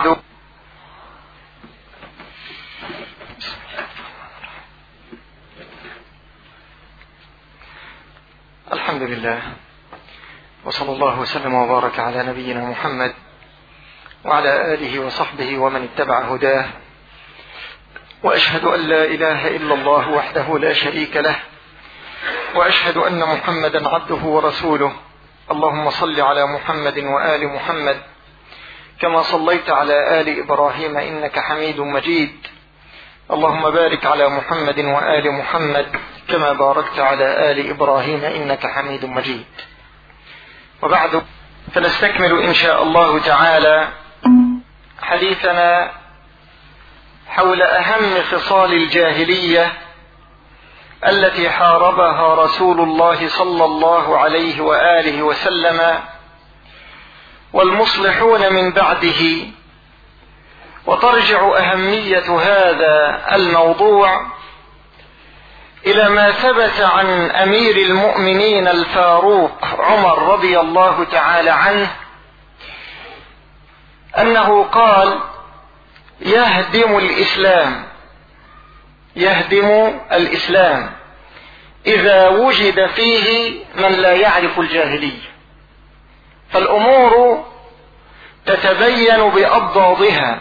الحمد لله، وصلى الله وسلم وبارك على نبينا محمد وعلى آله وصحبه ومن اتبع هداه، وأشهد أن لا إله إلا الله وحده لا شريك له، وأشهد أن محمدا عبده ورسوله. اللهم صل على محمد وآل محمد كما صليت على آل إبراهيم إنك حميد مجيد. اللهم بارك على محمد وآل محمد كما باركت على آل إبراهيم إنك حميد مجيد. وبعد، فنستكمل إن شاء الله تعالى حديثنا حول أهم خصال الجاهلية التي حاربها رسول الله صلى الله عليه وآله وسلم والمصلحون من بعده. وترجع أهمية هذا الموضوع إلى ما ثبت عن أمير المؤمنين الفاروق عمر رضي الله تعالى عنه أنه قال: يهدم الإسلام إذا وجد فيه من لا يعرف الجاهلية. فالأمور تتبين بأضدادها،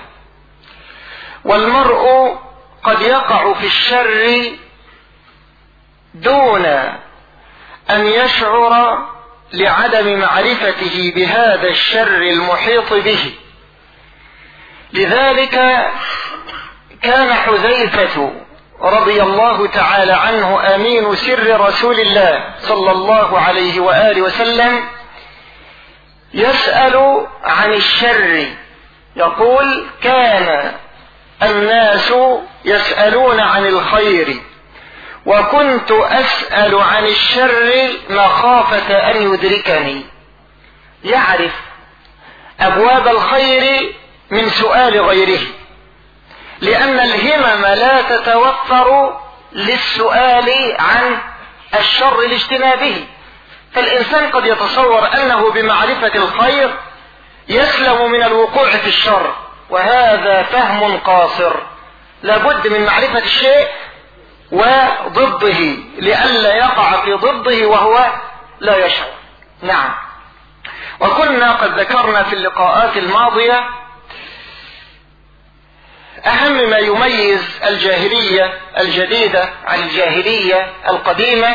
والمرء قد يقع في الشر دون أن يشعر لعدم معرفته بهذا الشر المحيط به. لذلك كان حذيفة رضي الله تعالى عنه أمين سر رسول الله صلى الله عليه وآله وسلم يسأل عن الشر، يقول: كان الناس يسألون عن الخير وكنت أسأل عن الشر مخافة أن يدركني. يعرف أبواب الخير من سؤال غيره، لأن الهمم لا تتوفر للسؤال عن الشر لاجتنابه. فالإنسان قد يتصور أنه بمعرفة الخير يسلم من الوقوع في الشر، وهذا فهم قاصر. لابد من معرفة الشيء وضده لئلا يقع في ضده وهو لا يشعر. نعم، وكنا قد ذكرنا في اللقاءات الماضية أهم ما يميز الجاهلية الجديدة عن الجاهلية القديمة،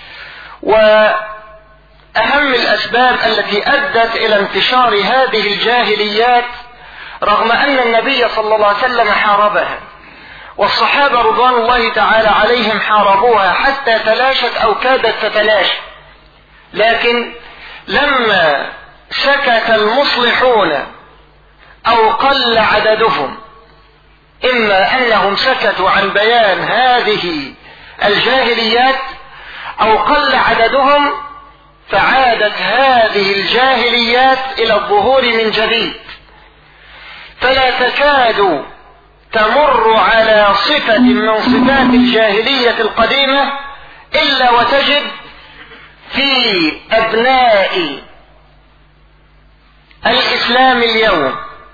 وأهم الأسباب التي أدت إلى انتشار هذه الجاهليات رغم أن النبي صلى الله عليه وسلم حاربها، والصحابة رضوان الله تعالى عليهم حاربوها حتى تلاشت أو كادت تتلاشى. لكن لما سكت المصلحون أو قل عددهم، إما أنهم سكتوا عن بيان هذه الجاهليات أو قل عددهم، فعادت هذه الجاهليات إلى الظهور من جديد. فلا تكاد تمر على صفة من صفات الجاهلية القديمة إلا وتجد في أبناء الإسلام اليوم،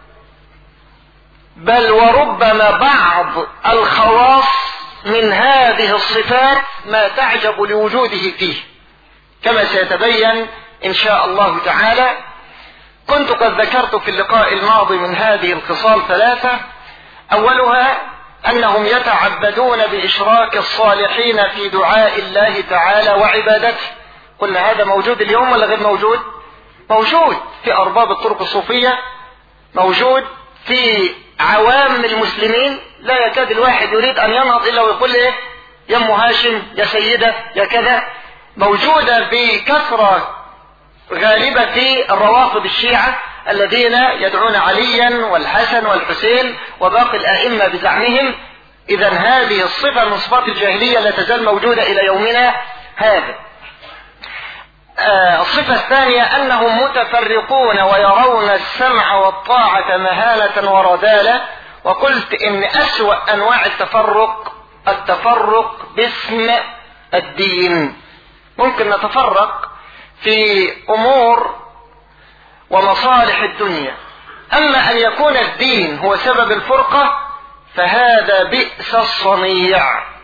بل وربما بعض الخواص من هذه الصفات ما تعجب لوجوده فيه، كما سيتبين إن شاء الله تعالى. كنت قد ذكرت في اللقاء الماضي من هذه الخصال ثلاثة. أولها أنهم يتعبدون بإشراك الصالحين في دعاء الله تعالى وعبادته. قلنا هذا موجود اليوم ولا غير موجود؟ موجود في أرباب الطرق الصوفية، موجود في عوام المسلمين. لا يكاد الواحد يريد أن ينهض إلا ويقول إيه؟ يا أم هاشم، يا سيدة، يا كذا. موجودة بكثرة غالبة في الروافض الشيعة الذين يدعون عليا والحسن والحسين وباقي الأئمة بزعمهم. إذا هذه الصفة من صفات الجاهلية لا تزال موجودة إلى يومنا هذا. الصفة الثانية أنهم متفرقون ويرون السمع والطاعة مهانة ورذالة. وقلت إن أسوأ أنواع التفرق باسم الدين. ممكن نتفرق في أمور ومصالح الدنيا، أما أن يكون الدين هو سبب الفرقة فهذا بئس الصنيع.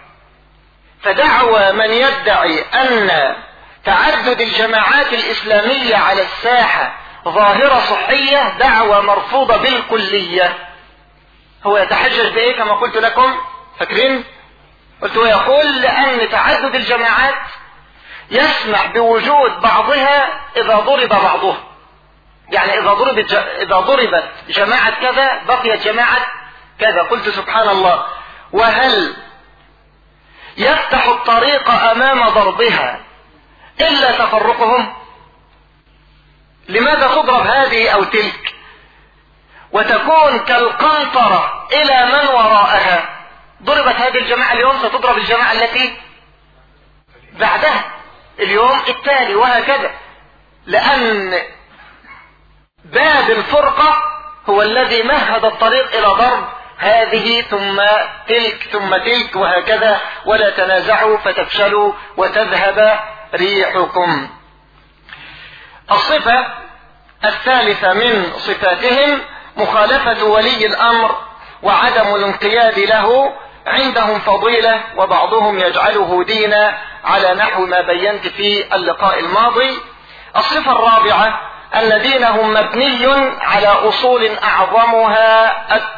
فدعوى من يدعي أن تعدد الجماعات الإسلامية على الساحة ظاهرة صحية دعوى مرفوضة بالكلية. هو يتحجج بإيه كما قلت لكم؟ فاكرين؟ قلت ويقول لأن تعدد الجماعات يسمح بوجود بعضها إذا ضرب بعضها. يعني إذا ضربت جماعة كذا بقيت جماعة كذا. قلت سبحان الله، وهل يفتح الطريق أمام ضربها إلا تفرقهم؟ لماذا تضرب هذه أو تلك وتكون كالقنطرة إلى من وراءها؟ ضربت هذه الجماعة اليوم ستضرب الجماعة التي بعدها اليوم التالي وهكذا، لأن باب الفرقة هو الذي مهد الطريق إلى ضرب هذه ثم تلك ثم تلك وهكذا. ولا تنازعوا فتفشلوا وتذهب ريحكم. الصفة الثالثة من صفاتهم مخالفة ولي الأمر وعدم الانقياد له. عندهم فضيلة وبعضهم يجعله دينا على نحو ما بينت في اللقاء الماضي. الصفة الرابعة أن دينهم مبني على أصول أعظمها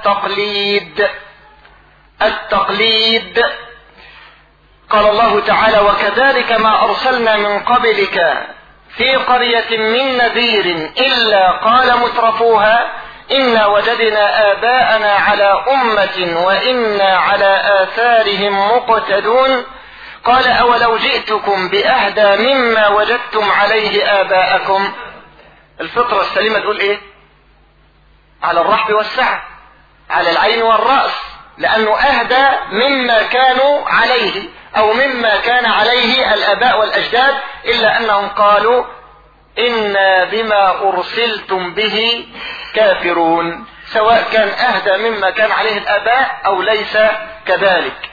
التقليد. قال الله تعالى: وكذلك ما أرسلنا من قبلك في قرية من نذير إلا قال مترفوها إنا وجدنا آباءنا على أمة وإنا على آثارهم مقتدون. قال: أولو جئتكم بأهدى مما وجدتم عليه آباءكم. الفطرة السليمة تقول إيه؟ على الرحب والسعة، على العين والرأس، لأنه أهدى مما كانوا عليه أو مما كان عليه الآباء والأجداد، إلا أنهم قالوا إنا بما أرسلتم به كافرون، سواء كان أهدى مما كان عليه الآباء أو ليس كذلك.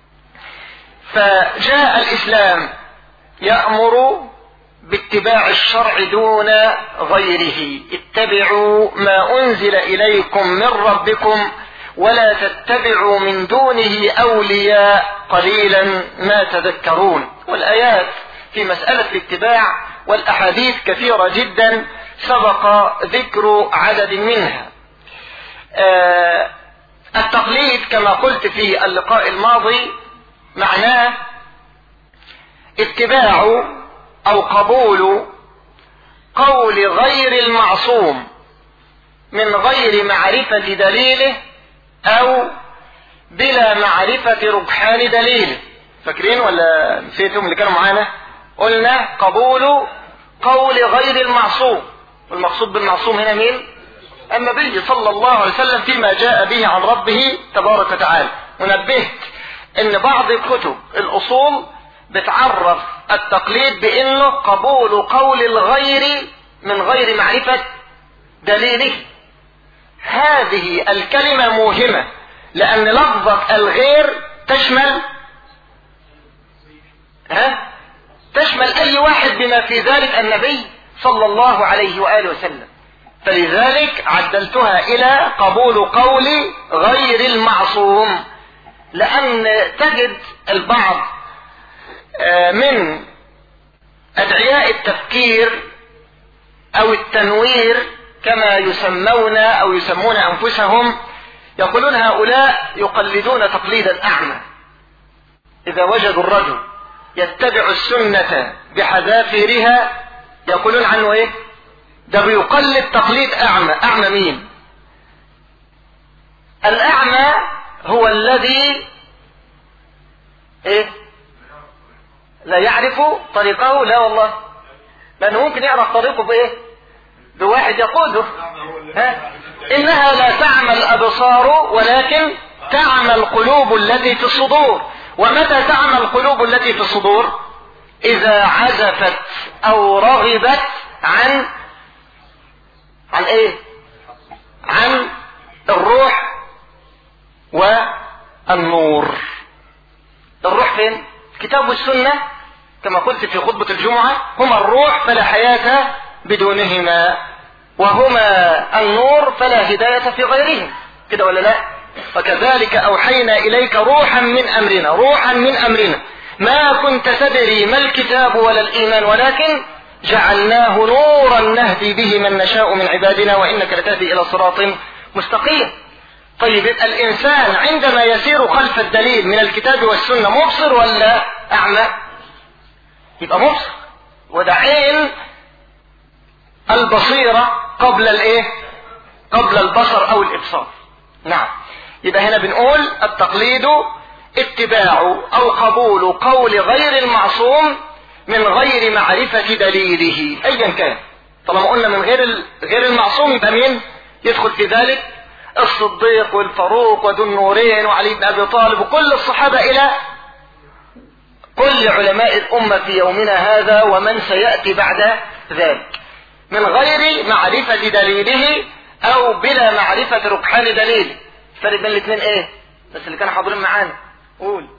فجاء الإسلام يأمر باتباع الشرع دون غيره. اتبعوا ما أنزل إليكم من ربكم ولا تتبعوا من دونه أولياء قليلا ما تذكرون. والآيات في مسألة الاتباع والأحاديث كثيرة جدا سبق ذكر عدد منها. التقليد كما قلت في اللقاء الماضي معناه اتباع أو قبول قول غير المعصوم من غير معرفة دليله أو بلا معرفة رجحان دليله. فاكرين ولا نسيتم اللي كانوا معانا؟ قلنا قبول قول غير المعصوم، والمقصود بالمعصوم هنا مين؟ النبي صلى الله عليه وسلم فيما جاء به عن ربه تبارك وتعالى. ونبهت ان بعض كتب الأصول بتعرف التقليد بانه قبول قول الغير من غير معرفة دليله. هذه الكلمة موهمة، لأن لفظة الغير تشمل أي واحد بما في ذلك النبي صلى الله عليه وآله وسلم. فلذلك عدلتها إلى قبول قول غير المعصوم، لأن تجد البعض من أدعياء التفكير أو التنوير كما يسمون أو يسمون أنفسهم يقولون هؤلاء يقلدون تقليدا أعمى. إذا وجدوا الرجل يتبع السنة بحذافيرها يقولون عنه إيه؟ ده بيقلد تقليد أعمى. أعمى مين؟ الأعمى هو الذي إيه؟ لا يعرف طريقه. لا والله، لأنه ممكن يعرف طريقه بإيه؟ بواحد يقوده. إنها لا تعمى الأبصار ولكن تعمى القلوب التي في الصدور. ومتى تعمى القلوب التي في الصدور؟ إذا عزفت أو رغبت عن إيه؟ عن الروح والنور. الروح فين؟ الكتاب والسنة كما قلت في خطبة الجمعة هما الروح فلا حياة بدونهما. وهما النور فلا هداية في غيرهم، كده ولا لا؟ وكذلك أوحينا إليك روحا من أمرنا ما كنت تدري ما الكتاب ولا الإيمان ولكن جعلناه نورا نهدي به من نشاء من عبادنا وإنك لتهدي إلى صراط مستقيم. طيب الإنسان عندما يسير خلف الدليل من الكتاب والسنة مبصر ولا أعمى؟ يبقى مبصر، وده عين البصيرة قبل قبل البصر أو الإبصار. نعم. يبقى هنا بنقول التقليد اتباع أو قبول قول غير المعصوم من غير معرفة دليله أيا كان. طالما قلنا من غير المعصوم يبقى مين يدخل في ذلك؟ الصديق والفاروق وذو النورين وعلي بن أبي طالب وكل الصحابة إلى كل علماء الأمة في يومنا هذا ومن سيأتي بعد ذلك، من غير معرفة دليله أو بلا معرفة ركحان دليله. الفرق بين الاثنين ايه؟ بس اللي كانوا حاضرين معانا قول.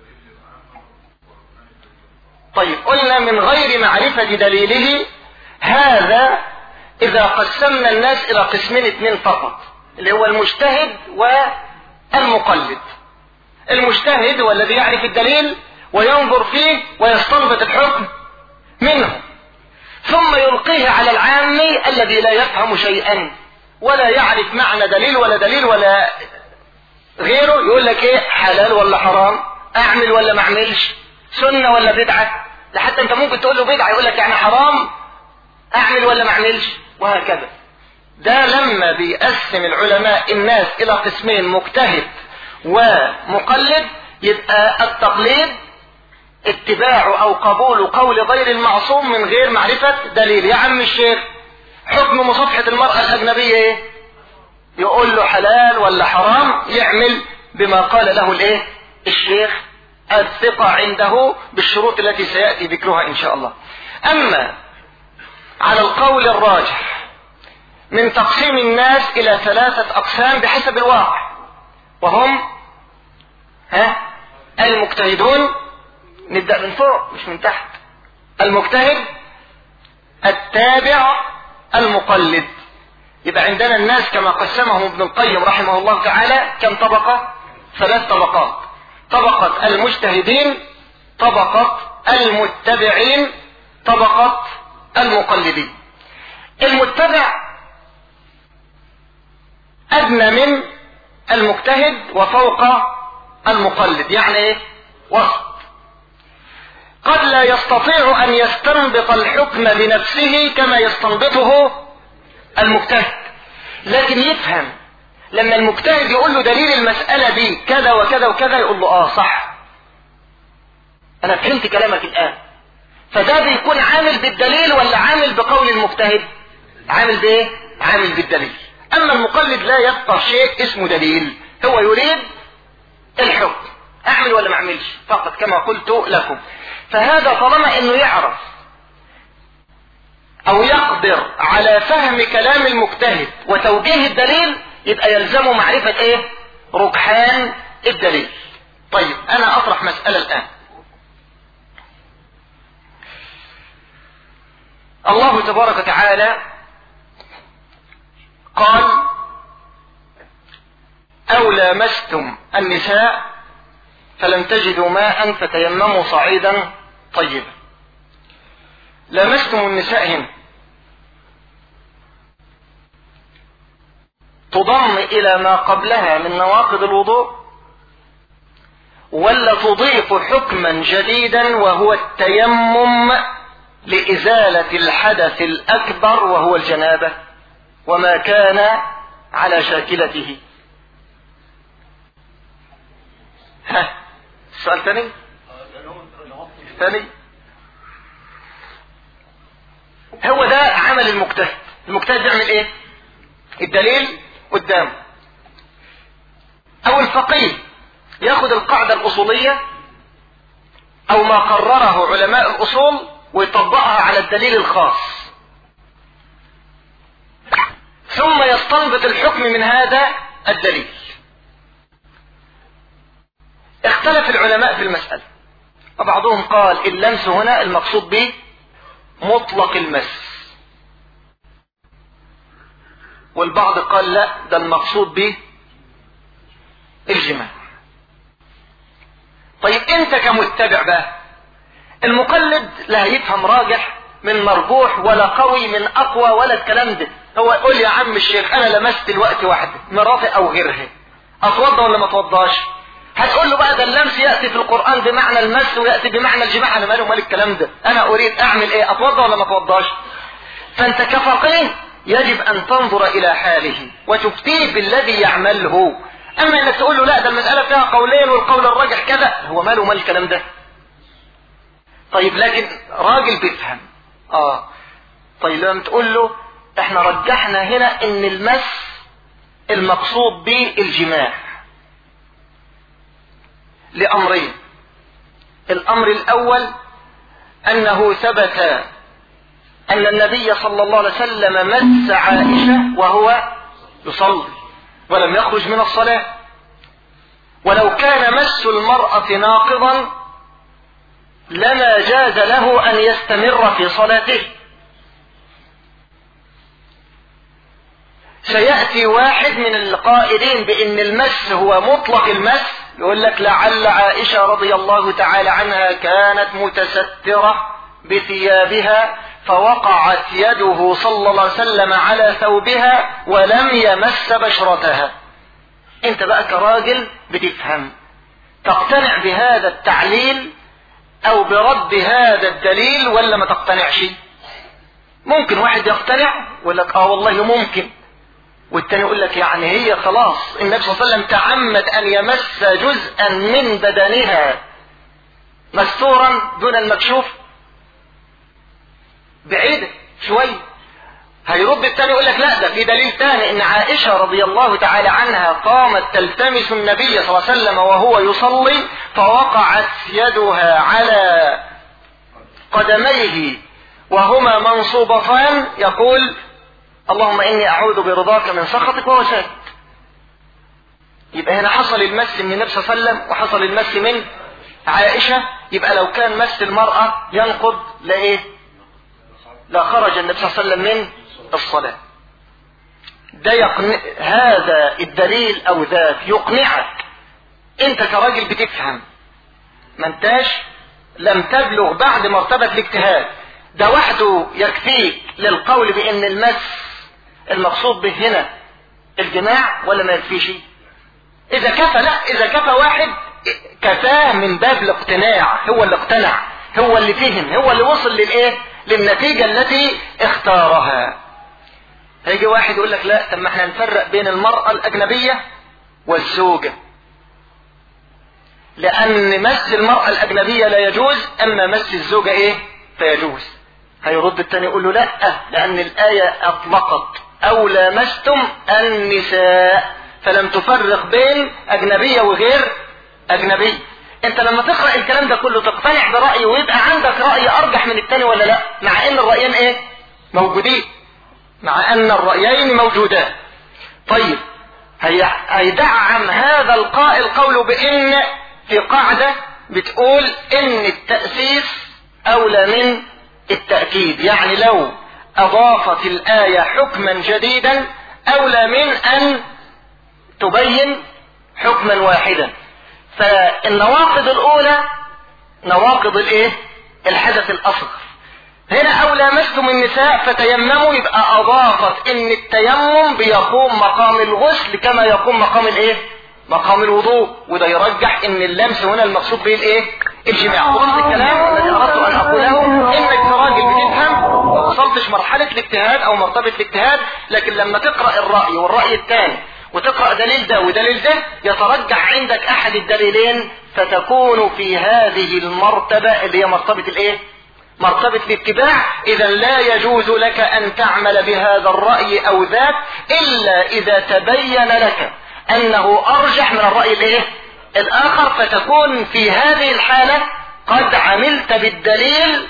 طيب قلنا من غير معرفة دليله، هذا إذا قسمنا الناس إلى قسمين اثنين فقط، اللي هو المجتهد والمقلد. المجتهد هو الذي يعرف الدليل وينظر فيه ويستنبط الحكم منه، ثم يلقيه على العامي الذي لا يفهم شيئا ولا يعرف معنى دليل ولا غيره، يقول لك ايه حلال ولا حرام، اعمل ولا ما اعملش، سنة ولا بدعة. لحتى انت ممكن تقول له بدعة يقول لك يعني حرام، اعمل ولا ما اعملش، وهكذا. ده لما بيقسم العلماء الناس الى قسمين مجتهد ومقلد، يبقى التقليد اتباع او قبول قول غير المعصوم من غير معرفة دليل. يا عم الشيخ حكم مصافحة المرأة الأجنبية ايه؟ يقول له حلال ولا حرام، يعمل بما قال له الشيخ الثقة عنده بالشروط التي سيأتي ذكرها إن شاء الله. أما على القول الراجح من تقسيم الناس إلى 3 أقسام بحسب الواقع، وهم المجتهدون، نبدأ من فوق مش من تحت، المجتهد، التابع، المقلد. يبقى عندنا الناس كما قسمهم ابن القيم رحمه الله تعالى كم طبقة؟ 3 طبقات: طبقة المجتهدين، طبقة المتبعين، طبقة المقلدين. المتبع أدنى من المجتهد وفوق المقلد، يعني ايه؟ وسط. قد لا يستطيع أن يستنبط الحكم بنفسه كما يستنبطه المجتهد، لكن يفهم لما المجتهد يقول له دليل المسألة دي كذا وكذا وكذا، يقول له صح، أنا فهمت كلامك الآن. فده بيكون عامل بالدليل ولا عامل بقول المجتهد؟ عامل بإيه؟ عامل بالدليل. أما المقلد لا يبقى شيء اسمه دليل، هو يريد الحكم، أعمل ولا ما أعملش فقط كما قلت لكم. فهذا طالما أنه يعرف أو يقدر على فهم كلام المجتهد وتوجيه الدليل، يبقى يلزمه معرفة ركحان الدليل. طيب أنا أطرح مسألة الآن. الله تبارك وتعالى قال: أو لامستم النساء فلم تجدوا ماء فتيمموا صعيدا طيبا. لامستم النساء هنا تضم إلى ما قبلها من نواقض الوضوء، ولا تضيف حكما جديدا وهو التيمم لإزالة الحدث الأكبر وهو الجنابة وما كان على شاكلته؟ السؤال ثاني هو ده عمل المجتهد. المجتهد بيعمل ايه؟ الدليل قدامه، او الفقيه ياخد القاعدة الأصولية او ما قرره علماء الأصول ويطبقها على الدليل الخاص، ثم يستنبط الحكم من هذا الدليل. اختلف العلماء في المسألة، وبعضهم قال اللمس هنا المقصود به مطلق المس، والبعض قال لا ده المقصود به الجماع. طيب انت كمتبع بقى، المقلد لا يفهم راجح من مرجوح ولا قوي من اقوى ولا الكلام ده. هو يقول يا عم الشيخ انا لمست الوقت واحده مراتي او غيرها، اتوضى ولا ما اتوضاش؟ هتقول له بقى ده اللمس ياتي في القران بمعنى المس وياتي بمعنى الجماع، انا مالي ومال الكلام ده، انا اريد اعمل ايه، اتوضى ولا ما اتوضاش؟ فانت كفقيه يجب ان تنظر الى حاله وتفتيه بالذي يعمله. اما انك تقول له لا ده المساله فيها قولين والقول الراجح كذا، هو ماله ومال الكلام ده؟ طيب لكن راجل بيفهم. طيب لما تقول له احنا رجحنا هنا ان المس المقصود به الجماع لامرين. الامر الاول انه ثبت ان النبي صلى الله عليه وسلم مس عائشة وهو يصلي ولم يخرج من الصلاة، ولو كان مس المرأة ناقضا لما جاز له ان يستمر في صلاته. سيأتي واحد من القائلين بان المس هو مطلق المس، يقول لك لعل عائشة رضي الله تعالى عنها كانت متسترة بثيابها فوقعت يده صلى الله عليه وسلم على ثوبها ولم يمس بشرتها. انت بقى كراجل بتفهم، تقتنع بهذا التعليل او برد هذا الدليل ولا ما تقتنعش؟ ممكن واحد يقتنع ويقول لك والله ممكن، والتاني يقول لك يعني هي خلاص النبي صلى الله عليه وسلم تعمد ان يمس جزءا من بدنها مستورا دون المكشوف، بعيدة شوية. هيرد التاني يقول لك لا ده في دليل تاني ان عائشة رضي الله تعالى عنها قامت تلتمس النبي صلى الله عليه وسلم وهو يصلي فوقعت يدها على قدميه وهما منصوبتان يقول اللهم اني اعوذ برضاك من سخطك وهو ساجد. يبقى هنا حصل المس من النبي صلى الله عليه وسلم وحصل المس من عائشة. يبقى لو كان مس المرأة ينقض لايه؟ لا خرج النبي صلى الله عليه وسلم من الصلاة. ده هذا الدليل او ذاك يقنعك انت كراجل بتفهم، ما انتاش لم تبلغ بعد مرتبة الاجتهاد. ده وحده يكفيك للقول بان المس المقصود به هنا الجماع ولا ما يكفيش؟ اذا كفى لا، اذا كفى واحد كفاه من باب الاقتناع، هو اللي اقتنع، هو اللي فهم، هو اللي وصل للايه؟ للنتيجة التي اختارها. هيجي واحد يقول لك لا طب ما احنا نفرق بين المرأة الأجنبية والزوجة، لأن مس المرأة الأجنبية لا يجوز أما مس الزوجة إيه؟ فيجوز. هيرد التاني يقول له لا، لأن الآية أطلقت أو لامستم النساء فلم تفرق بين أجنبية وغير أجنبية. انت لما تقرأ الكلام ده كله تقتنع برأي ويبقى عندك رأي ارجح من التاني ولا لا؟ مع ان الرأيين ايه؟ موجودين، مع ان الرأيين موجودان. طيب هيدعم هذا القائل قوله بان في قاعدة بتقول ان التأسيس اولى من التأكيد، يعني لو اضافت الآية حكما جديدا اولى من ان تبين حكما واحدا. فالنواقض الاولى نواقض الايه؟ الحدث الاصغر. هنا او لامستم النساء فتيمموا، يبقى اضافت ان التيمم بيقوم مقام الغسل كما يقوم مقام الايه؟ مقام الوضوء. وده يرجح ان اللمس هنا المقصود به الايه؟ الجماع. خلاص الكلام الذي اردت ان اقوله انك كراجل بتفهم ما وصلتش مرحله الاجتهاد او مرتبه الاجتهاد، لكن لما تقرا الراي والراي الثاني وتقرأ دليل ده ودليل ده يترجح عندك احد الدليلين، فتكون في هذه المرتبة اللي هي مرتبة الايه؟ مرتبة الاتباع. اذا لا يجوز لك ان تعمل بهذا الرأي او ذاك الا اذا تبين لك انه ارجح من الرأي الايه؟ الاخر، فتكون في هذه الحالة قد عملت بالدليل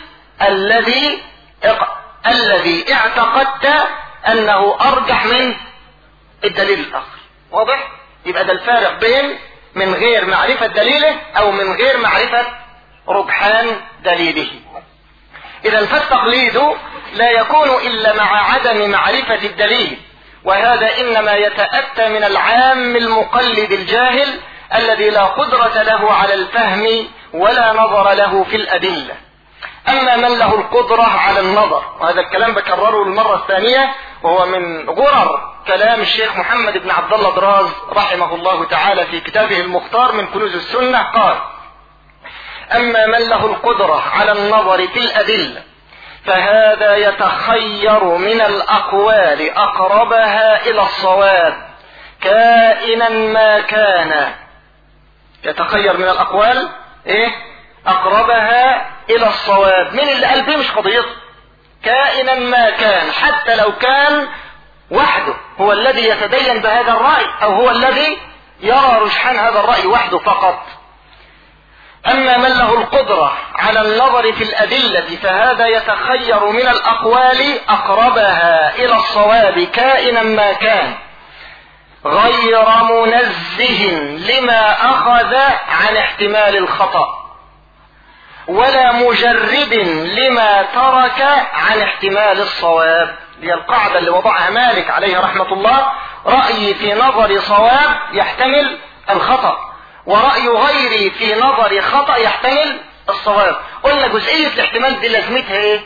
الذي اعتقدت انه ارجح من الدليل الاخر. واضح؟ يبقى ده الفارق بين من غير معرفة دليله او من غير معرفة رجحان دليله. اذا فالتقليد لا يكون الا مع عدم معرفة الدليل، وهذا إنما يتأتى من العام المقلد الجاهل الذي لا قدرة له على الفهم ولا نظر له في الأدلة. أما من له القدرة على النظر، وهذا الكلام بكرره المرة الثانية وهو من غرر كلام الشيخ محمد بن عبد الله دراز رحمه الله تعالى في كتابه المختار من كنوز السنة، قال: أما من له القدرة على النظر في الأدلة فهذا يتخير من الأقوال أقربها إلى الصواب كائنا ما كان. يتخير من الأقوال أقربها إلى الصواب. من اللي قال به مش قضيته، كائنا ما كان، حتى لو كان وحده هو الذي يتدين بهذا الرأي أو هو الذي يرى رجحان هذا الرأي وحده فقط. أما من له القدرة على النظر في الأدلة فهذا يتخير من الأقوال أقربها إلى الصواب كائنا ما كان، غير منزه لما أخذ عن احتمال الخطأ ولا مجرد لما ترك عن احتمال الصواب. هي القاعدة اللي وضعها مالك عليه رحمة الله: رأيي في نظر صواب يحتمل الخطأ، ورأي غيري في نظر خطأ يحتمل الصواب. قلنا جزئية الاحتمال دي لازمتها ايه؟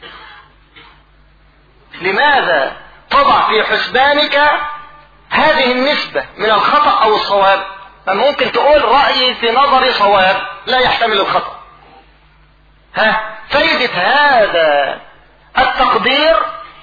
لماذا تضع في حسبانك هذه النسبة من الخطأ أو الصواب؟ ممكن تقول رأيي في نظر صواب لا يحتمل الخطأ. فائدة هذا التقدير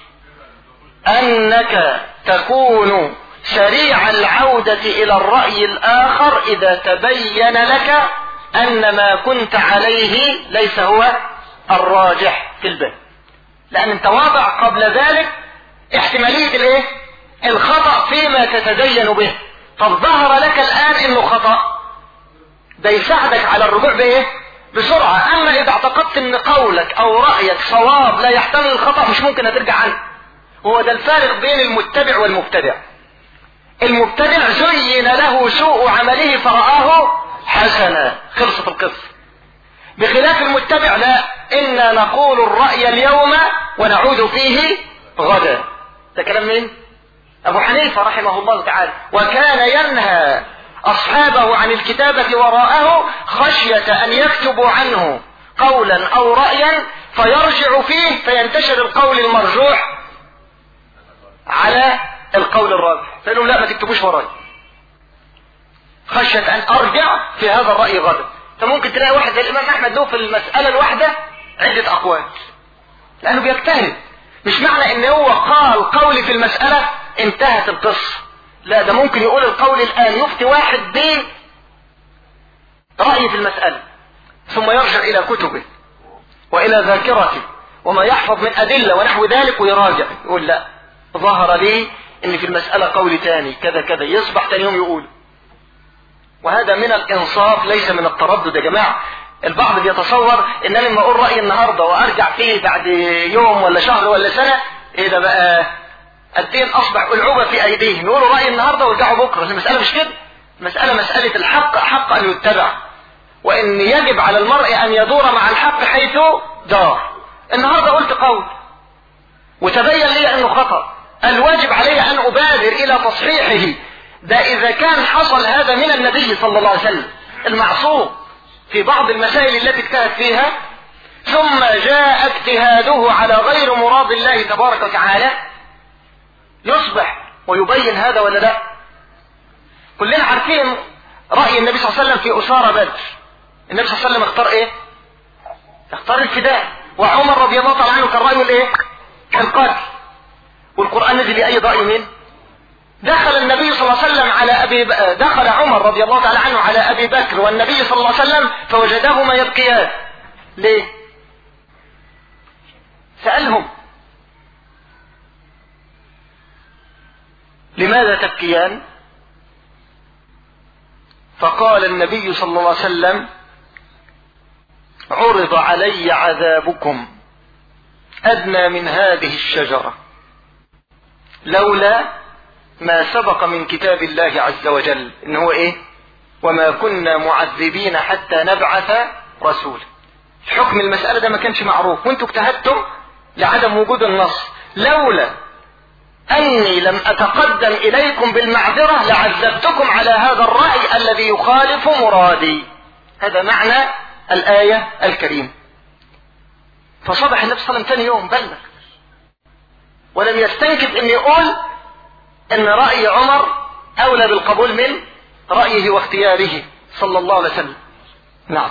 أنك تكون سريع العودة إلى الرأي الآخر إذا تبين لك أن ما كنت عليه ليس هو الراجح في الباب، لأن انت واضع قبل ذلك احتمالية الخطأ فيما تتدين به، فظهر لك الآن انه خطأ، ده يساعدك على الرجوع بسرعة. اما اذا اعتقدت ان قولك او رأيك صواب لا يحتمل الخطأ مش ممكن هترجع عنه. هو ده الفارق بين المتبع والمبتدع. المبتدع زين له سوء عمله فرآه حسنا، خلصت القصة. بخلاف المتبع لا، إنا نقول الرأي اليوم ونعود فيه غدا. ده كلام مين؟ أبو حنيفة رحمه الله تعالى. وكان ينهى أصحابه عن الكتابة وراءه خشية أن يكتبوا عنه قولا أو رأيا فيرجع فيه فينتشر القول المرجوح على القول الراجح، فقالوا لا ما تكتبوش وراي خشية أن أرجع في هذا الرأي غدا. فممكن تلاقي واحد زي الإمام أحمد له في المسألة الواحدة عدة أقوال، لأنه بيجتهد. مش معنى إن هو قال قولي في المسألة انتهت القصة، لا، ده ممكن يقول القول الآن يفتي واحد برأي في المسألة ثم يرجع إلى كتبه وإلى ذاكرته وما يحفظ من أدلة ونحو ذلك ويراجع يقول لا، ظهر لي إن في المسألة قول تاني كذا كذا، يصبح تاني يوم يقول. وهذا من الإنصاف ليس من التردد يا جماعة. البعض بيتصور إن أنا لما أقول رأيي النهاردة وأرجع فيه بعد يوم ولا شهر ولا سنة، إيه ده بقى؟ الدين أصبح ألعوبة في أيديه، نقولوا رأيي النهاردة وارجعوا بكرة. المسألة مش كده، مسألة الحق حق أن يتبع، وإن يجب على المرء أن يدور مع الحق حيث دار. النهاردة قلت قول وتبين لي أنه خطأ، الواجب علي أن أبادر إلى تصحيحه. ده إذا كان حصل هذا من النبي صلى الله عليه وسلم المعصوم في بعض المسائل التي اجتهد فيها، ثم جاء اجتهاده على غير مراد الله تبارك وتعالى، يصبح ويبين هذا ولا لا؟ كلنا عارفين رأي النبي صلى الله عليه وسلم في أسارة بدر. النبي صلى الله عليه وسلم اختار ايه؟ اختار الفداء. وعمر رضي الله تعالى عنه كان رأيه الايه؟ القتل. والقرآن نزل بأي رأي مين؟ دخل النبي صلى الله عليه وسلم على دخل عمر رضي الله تعالى عنه على أبي بكر والنبي صلى الله عليه وسلم فوجدهما يبكيان. ليه؟ سألهم لماذا تبكيان؟ فقال النبي صلى الله عليه وسلم عرض علي عذابكم أدنى من هذه الشجرة لولا ما سبق من كتاب الله عز وجل إن هو إيه؟ وما كنا معذبين حتى نبعث رسولا. حكم المسألة ده ما كانش معروف، وانتوا اجتهدتم لعدم وجود النص. لولا أني لم أتقدم إليكم بالمعذرة لعذبتكم على هذا الرأي الذي يخالف مرادي. هذا معنى الآية الكريمة. فصبح النبي صلى الله عليه وسلم ثاني يوم بلغ، ولم يستنكف أن يقول أن رأي عمر أولى بالقبول من رأيه واختياره صلى الله عليه وسلم. نعم.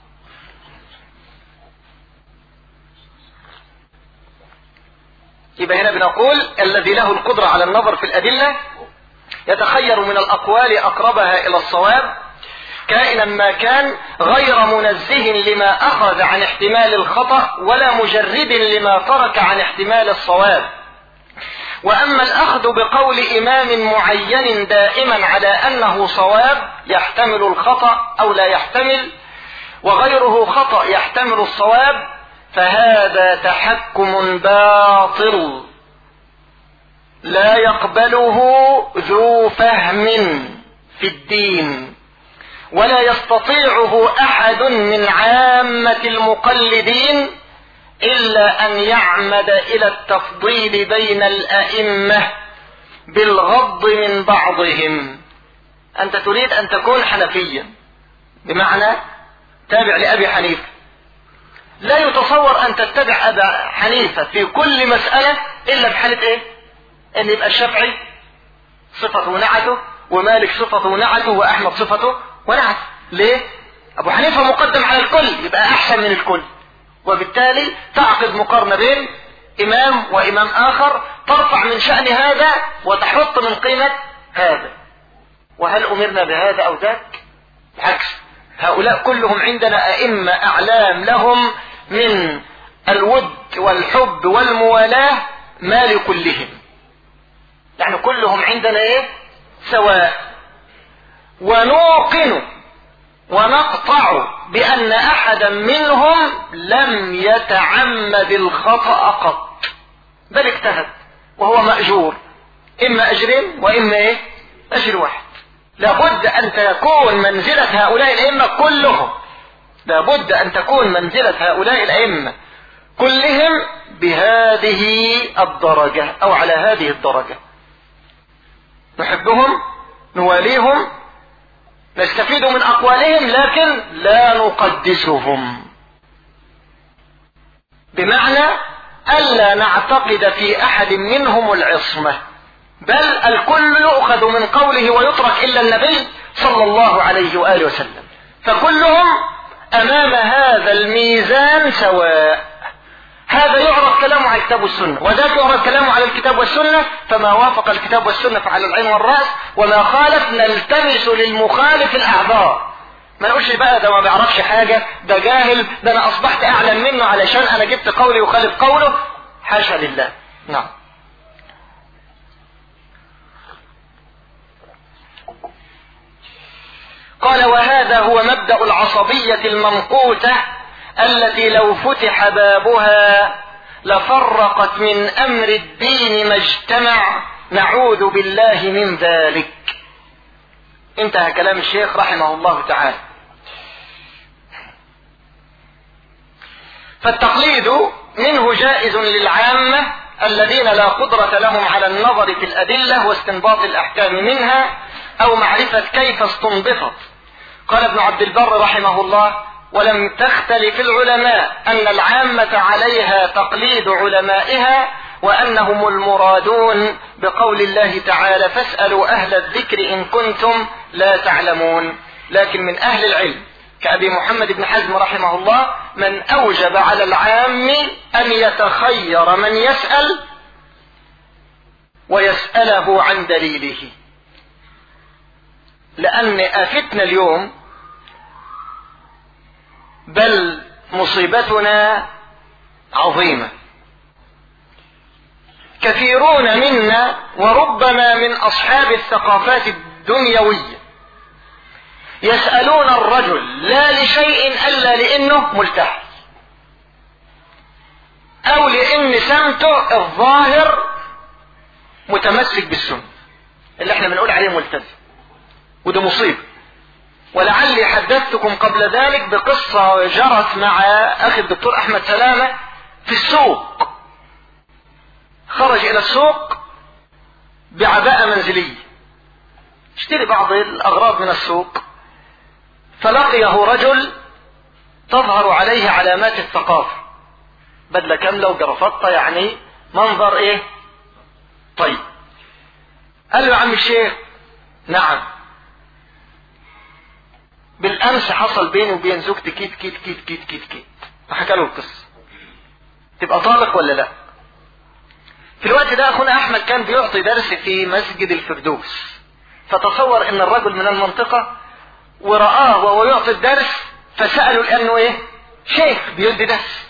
يبقى هنا بنقول الذي له القدرة على النظر في الأدلة يتخير من الأقوال أقربها إلى الصواب كائنا ما كان، غير منزه لما أخذ عن احتمال الخطأ ولا مجرد لما ترك عن احتمال الصواب. وأما الأخذ بقول إمام معين دائما على أنه صواب يحتمل الخطأ أو لا يحتمل، وغيره خطأ يحتمل الصواب، فهذا تحكم باطل لا يقبله ذو فهم في الدين، ولا يستطيعه أحد من عامة المقلدين إلا أن يعمد إلى التفضيل بين الأئمة بالغض من بعضهم. أنت تريد أن تكون حنفيا، بمعنى تابع لأبي حنيفة، لا يتصور أن تتبع أبا حنيفة في كل مسألة إلا بحالة إيه؟ أن يبقى الشافعي صفته ونعته، ومالك صفته ونعته، وأحمد صفته ونعته. ليه؟ أبو حنيفة مقدم على الكل، يبقى أحسن من الكل، وبالتالي تعقد مقارنة بين إمام وإمام آخر، ترفع من شأن هذا وتحط من قيمة هذا. وهل أمرنا بهذا أو ذاك؟ بالعكس، هؤلاء كلهم عندنا أئمة أعلام لهم من الود والحب والموالاة ما لكلهم، يعني كلهم عندنا إيه؟ سواء. ونوقن ونقطع بأن أحدا منهم لم يتعمد الخطأ قط، بل اجتهد وهو مأجور، إما أجرين وإما إيه؟ أجر واحد. لابد أن تكون منزلة هؤلاء الأئمة كلهم، لابد أن تكون منزلة هؤلاء الأئمة كلهم بهذه الدرجة أو على هذه الدرجة. نحبهم، نواليهم، نستفيد من أقوالهم، لكن لا نقدسهم، بمعنى ألا نعتقد في أحد منهم العصمة، بل الكل يؤخذ من قوله ويترك إلا النبي صلى الله عليه وآله وسلم. فكلهم أمام هذا الميزان سواء. هذا يعرف كلامه على الكتاب والسنة، وذاك يعرف كلامه على الكتاب والسنة، فما وافق الكتاب والسنة فعلى العين والرأس، وما خالف نلتمس للمخالف الأعذار. ما نقولش بقى ده ما بيعرفش حاجة، ده جاهل، ده أنا أصبحت أعلم منه علشان أنا جبت قولي وخالف قوله. حاشا لله. نعم. قال: وهذا هو مبدأ العصبية الممقوتة التي لو فتح بابها لفرقت من أمر الدين ما اجتمع، نعوذ بالله من ذلك. انتهى كلام الشيخ رحمه الله تعالى. فالتقليد منه جائز للعامة الذين لا قدرة لهم على النظر في الأدلة واستنباط الأحكام منها أو معرفة كيف استنبطت. قال ابن عبد البر رحمه الله: ولم تختلف العلماء أن العامة عليها تقليد علمائها، وأنهم المرادون بقول الله تعالى: فاسألوا أهل الذكر إن كنتم لا تعلمون. لكن من أهل العلم كأبي محمد بن حزم رحمه الله من أوجب على العام أن يتخير من يسأل ويسأله عن دليله، لأن آفتنا اليوم بل مصيبتنا عظيمة. كثيرون منا وربما من أصحاب الثقافات الدنيوية يسألون الرجل لا لشيء إلا لأنه ملتحي، أو لأن سمته الظاهر متمسك بالسنة اللي احنا بنقول عليه ملتزم، وده مصيبة. ولعلي حدثتكم قبل ذلك بقصة جرت مع أخي الدكتور أحمد سلامة في السوق. خرج إلى السوق بعباءة منزلية، اشتري بعض الأغراض من السوق، فلقيه رجل تظهر عليه علامات الثقافة، بدلة كاملة وجرافطة، يعني منظر ايه طيب. قال له يا عم الشيخ، نعم، بالأمس حصل بيني وبين زوجتي كيت كيت كيت كيت كيت كيت. فحكى له القصة. تبقى طالق ولا لا؟ في الوقت ده أخونا أحمد كان بيعطي درس في مسجد الفردوس، فتصور ان الرجل من المنطقة ورآه وهو يعطي الدرس، فسألوا لأنه ايه شيخ بيدي درس.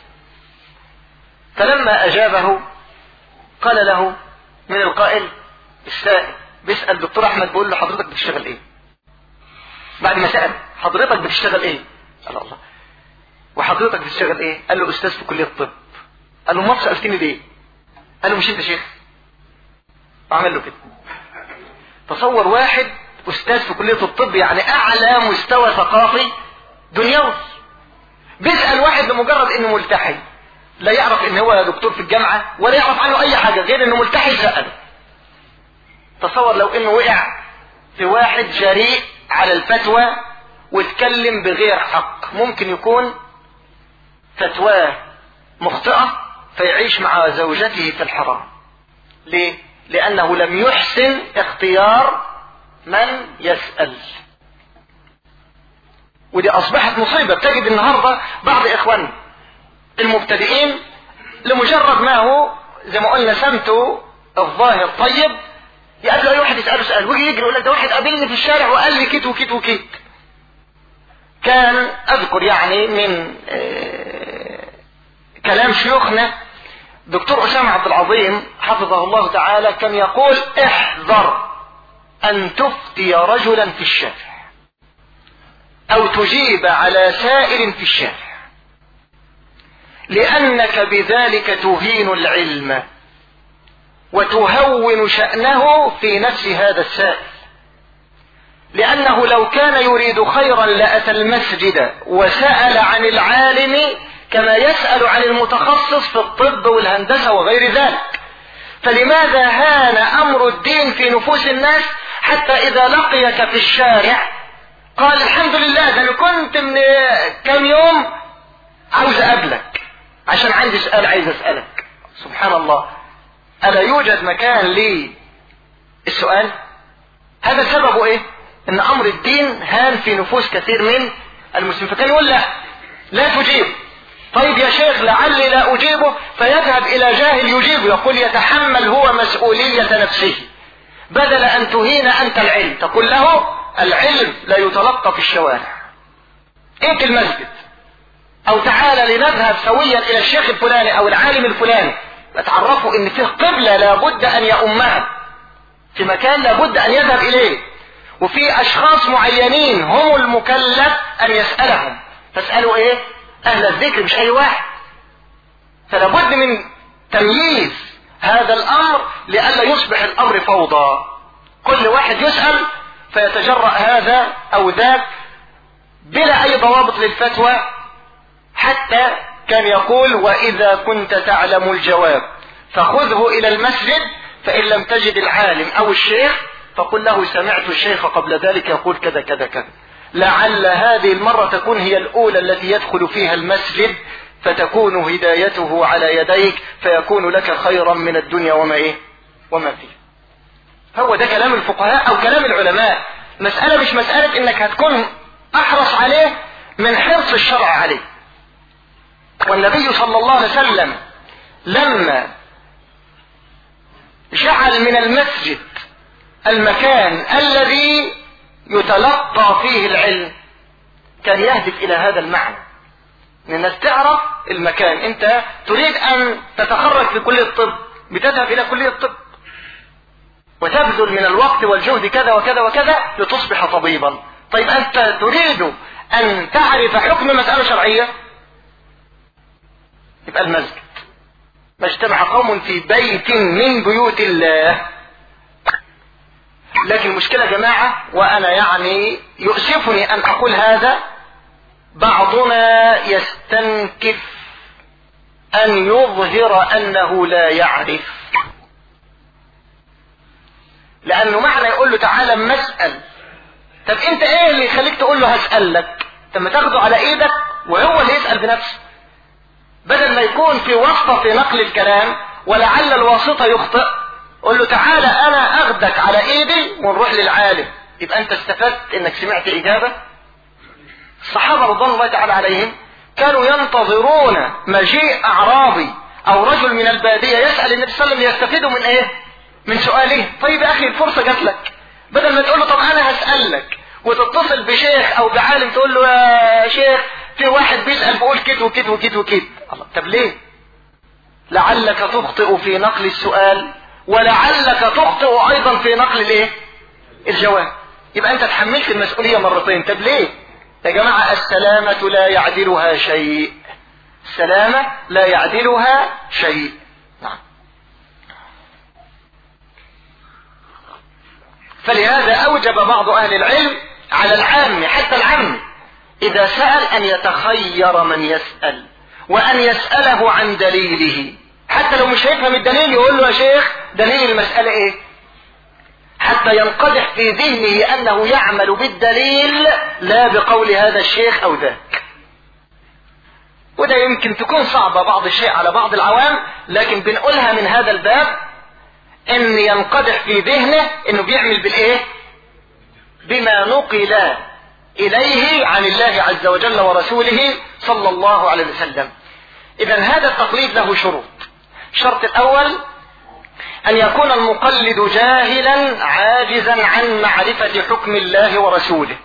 فلما أجابه قال له من القائل السائل بيسأل دكتور أحمد، بيقول له حضرتك بتشتغل ايه؟ بعد ما سأل حضرتك بتشتغل ايه؟ قال الله، وحضرتك بتشتغل ايه؟ قال له أستاذ في كلية الطب. قال له ما سألتني ليه؟ قال له مش انت شيخ؟ وعمل له كده. تصور واحد أستاذ في كلية الطب، يعني أعلى مستوى ثقافي دنيوي، بيسأل واحد لمجرد إنه ملتحي، لا يعرف إن هو دكتور في الجامعة ولا يعرف عنه أي حاجة غير إنه ملتحي، سأله. تصور لو إنه وقع في واحد جريء على الفتوى واتكلم بغير حق، ممكن يكون فتواه مخطئة فيعيش مع زوجته في الحرام. ليه؟ لأنه لم يحسن اختيار من يسأل. ودي أصبحت مصيبة. تجد النهاردة بعض إخواننا المبتدئين لمجرد ما هو زي ما قلنا سمته الظاهر طيب، يقابل أي واحد يسأله سؤال ويجي يجري يقول لك ده واحد قابلني في الشارع وقال لي كيت وكيت وكيت. كان أذكر يعني من كلام شيوخنا دكتور أسامة عبد العظيم حفظه الله تعالى، كان يقول احذر أن تفتي رجلا في الشارع أو تجيب على سائل في الشارع، لأنك بذلك تهين العلم وتهون شأنه في نفس هذا السائل، لأنه لو كان يريد خيرا لأتى المسجد وسأل عن العالم كما يسأل عن المتخصص في الطب والهندسة وغير ذلك. فلماذا هان أمر الدين في نفوس الناس حتى إذا لقيك في الشارع قال الحمد لله ده أنا كنت من كم يوم عاوز أقابلك عشان عندي سؤال عايز أسألك. سبحان الله، ألا يوجد مكان للسؤال؟ هذا سببه إيه؟ إن أمر الدين هان في نفوس كثير من المسلمين، فكان يقول لا تجيب. طيب يا شيخ لعلي لا أجيبه، فيذهب إلى جاهل يجيبه، يقول يتحمل هو مسؤولية نفسه، بدل أن تهين أنت العلم تقول له العلم لا يتلقى في الشوارع، ائت المسجد أو تعالى لنذهب سويا إلى الشيخ الفلاني أو العالم الفلاني، فتعرفوا إن فيه قبلة لابد أن يؤمها، في مكان لابد أن يذهب إليه، وفي أشخاص معينين هم المكلف أن يسألهم. فاسألوا إيه؟ أهل الذكر، مش أي واحد. فلابد من تمييز هذا الأمر لئلا يصبح الأمر فوضى، كل واحد يسأل فيتجرأ هذا أو ذاك بلا أي ضوابط للفتوى. حتى كان يقول وإذا كنت تعلم الجواب فخذه إلى المسجد، فإن لم تجد العالم أو الشيخ فقل له سمعت الشيخ قبل ذلك يقول كذا كذا كذا، لعل هذه المرة تكون هي الأولى التي يدخل فيها المسجد، فتكون هدايته على يديك فيكون لك خيرا من الدنيا وما فيه. هو ده كلام الفقهاء أو كلام العلماء. مسألة مش مسألة إنك هتكون أحرص عليه من حرص الشرع عليه. والنبي صلى الله عليه وسلم لما جعل من المسجد المكان الذي يتلقى فيه العلم كان يهدف إلى هذا المعنى، ان الناس تعرف المكان. انت تريد ان تتخرج في كلية الطب، بتذهب الى كلية الطب وتبذل من الوقت والجهد كذا وكذا وكذا لتصبح طبيبا. طيب انت تريد ان تعرف حكم مسألة شرعية، يبقى المسجد. ما اجتمع قوم في بيت من بيوت الله. لكن المشكلة يا جماعة، وانا يعني يؤسفني ان اقول هذا، بعضنا يستنكف ان يظهر انه لا يعرف. لانه معنى يقول له تعالى اما اسال. طب انت ايه اللي يخليك تقول له هسألك؟ طب ما تاخده على ايدك وهو اللي يسأل بنفسه، بدل ما يكون في واسطة في نقل الكلام ولعل الواسطة يخطئ. قول له تعالى انا اخدك على ايدي ونروح للعالم، يبقى انت استفدت انك سمعت اجابة. الصحابة رضوان الله تعالى عليهم كانوا ينتظرون مجيء اعرابي او رجل من البادية يسأل النبي صلى الله عليه وسلم ليستفيدوا من ايه؟ من سؤاله. طيب يا اخي الفرصة جات لك، بدل ما تقول له طب انا هسألك وتتصل بشيخ او بعالم تقول له يا شيخ في واحد بيسأل بيقول كده وكده وكده وكده. طب ليه؟ لعلك تخطئ في نقل السؤال ولعلك تخطئ ايضا في نقل الايه؟ الجواب. يبقى انت تحملت المسؤولية مرتين. طب ليه؟ يا جماعة السلامة لا يعدلها شيء، السلامة لا يعدلها شيء. نعم. فلهذا اوجب بعض اهل العلم على العام، حتى العام اذا سأل ان يتخير من يسأل وان يسأله عن دليله، حتى لو مش هيفهم الدليل يقول له يا شيخ دليل المسألة ايه، حتى ينقدح في ذهنه انه يعمل بالدليل لا بقول هذا الشيخ او ذاك. وده يمكن تكون صعبة بعض الشيء على بعض العوام، لكن بنقولها من هذا الباب ان ينقدح في ذهنه انه بيعمل بالايه؟ بما نقل اليه عن الله عز وجل ورسوله صلى الله عليه وسلم. اذا هذا التقليد له شروط. الشرط الاول ان يكون المقلد جاهلا عاجزا عن معرفة حكم الله ورسوله.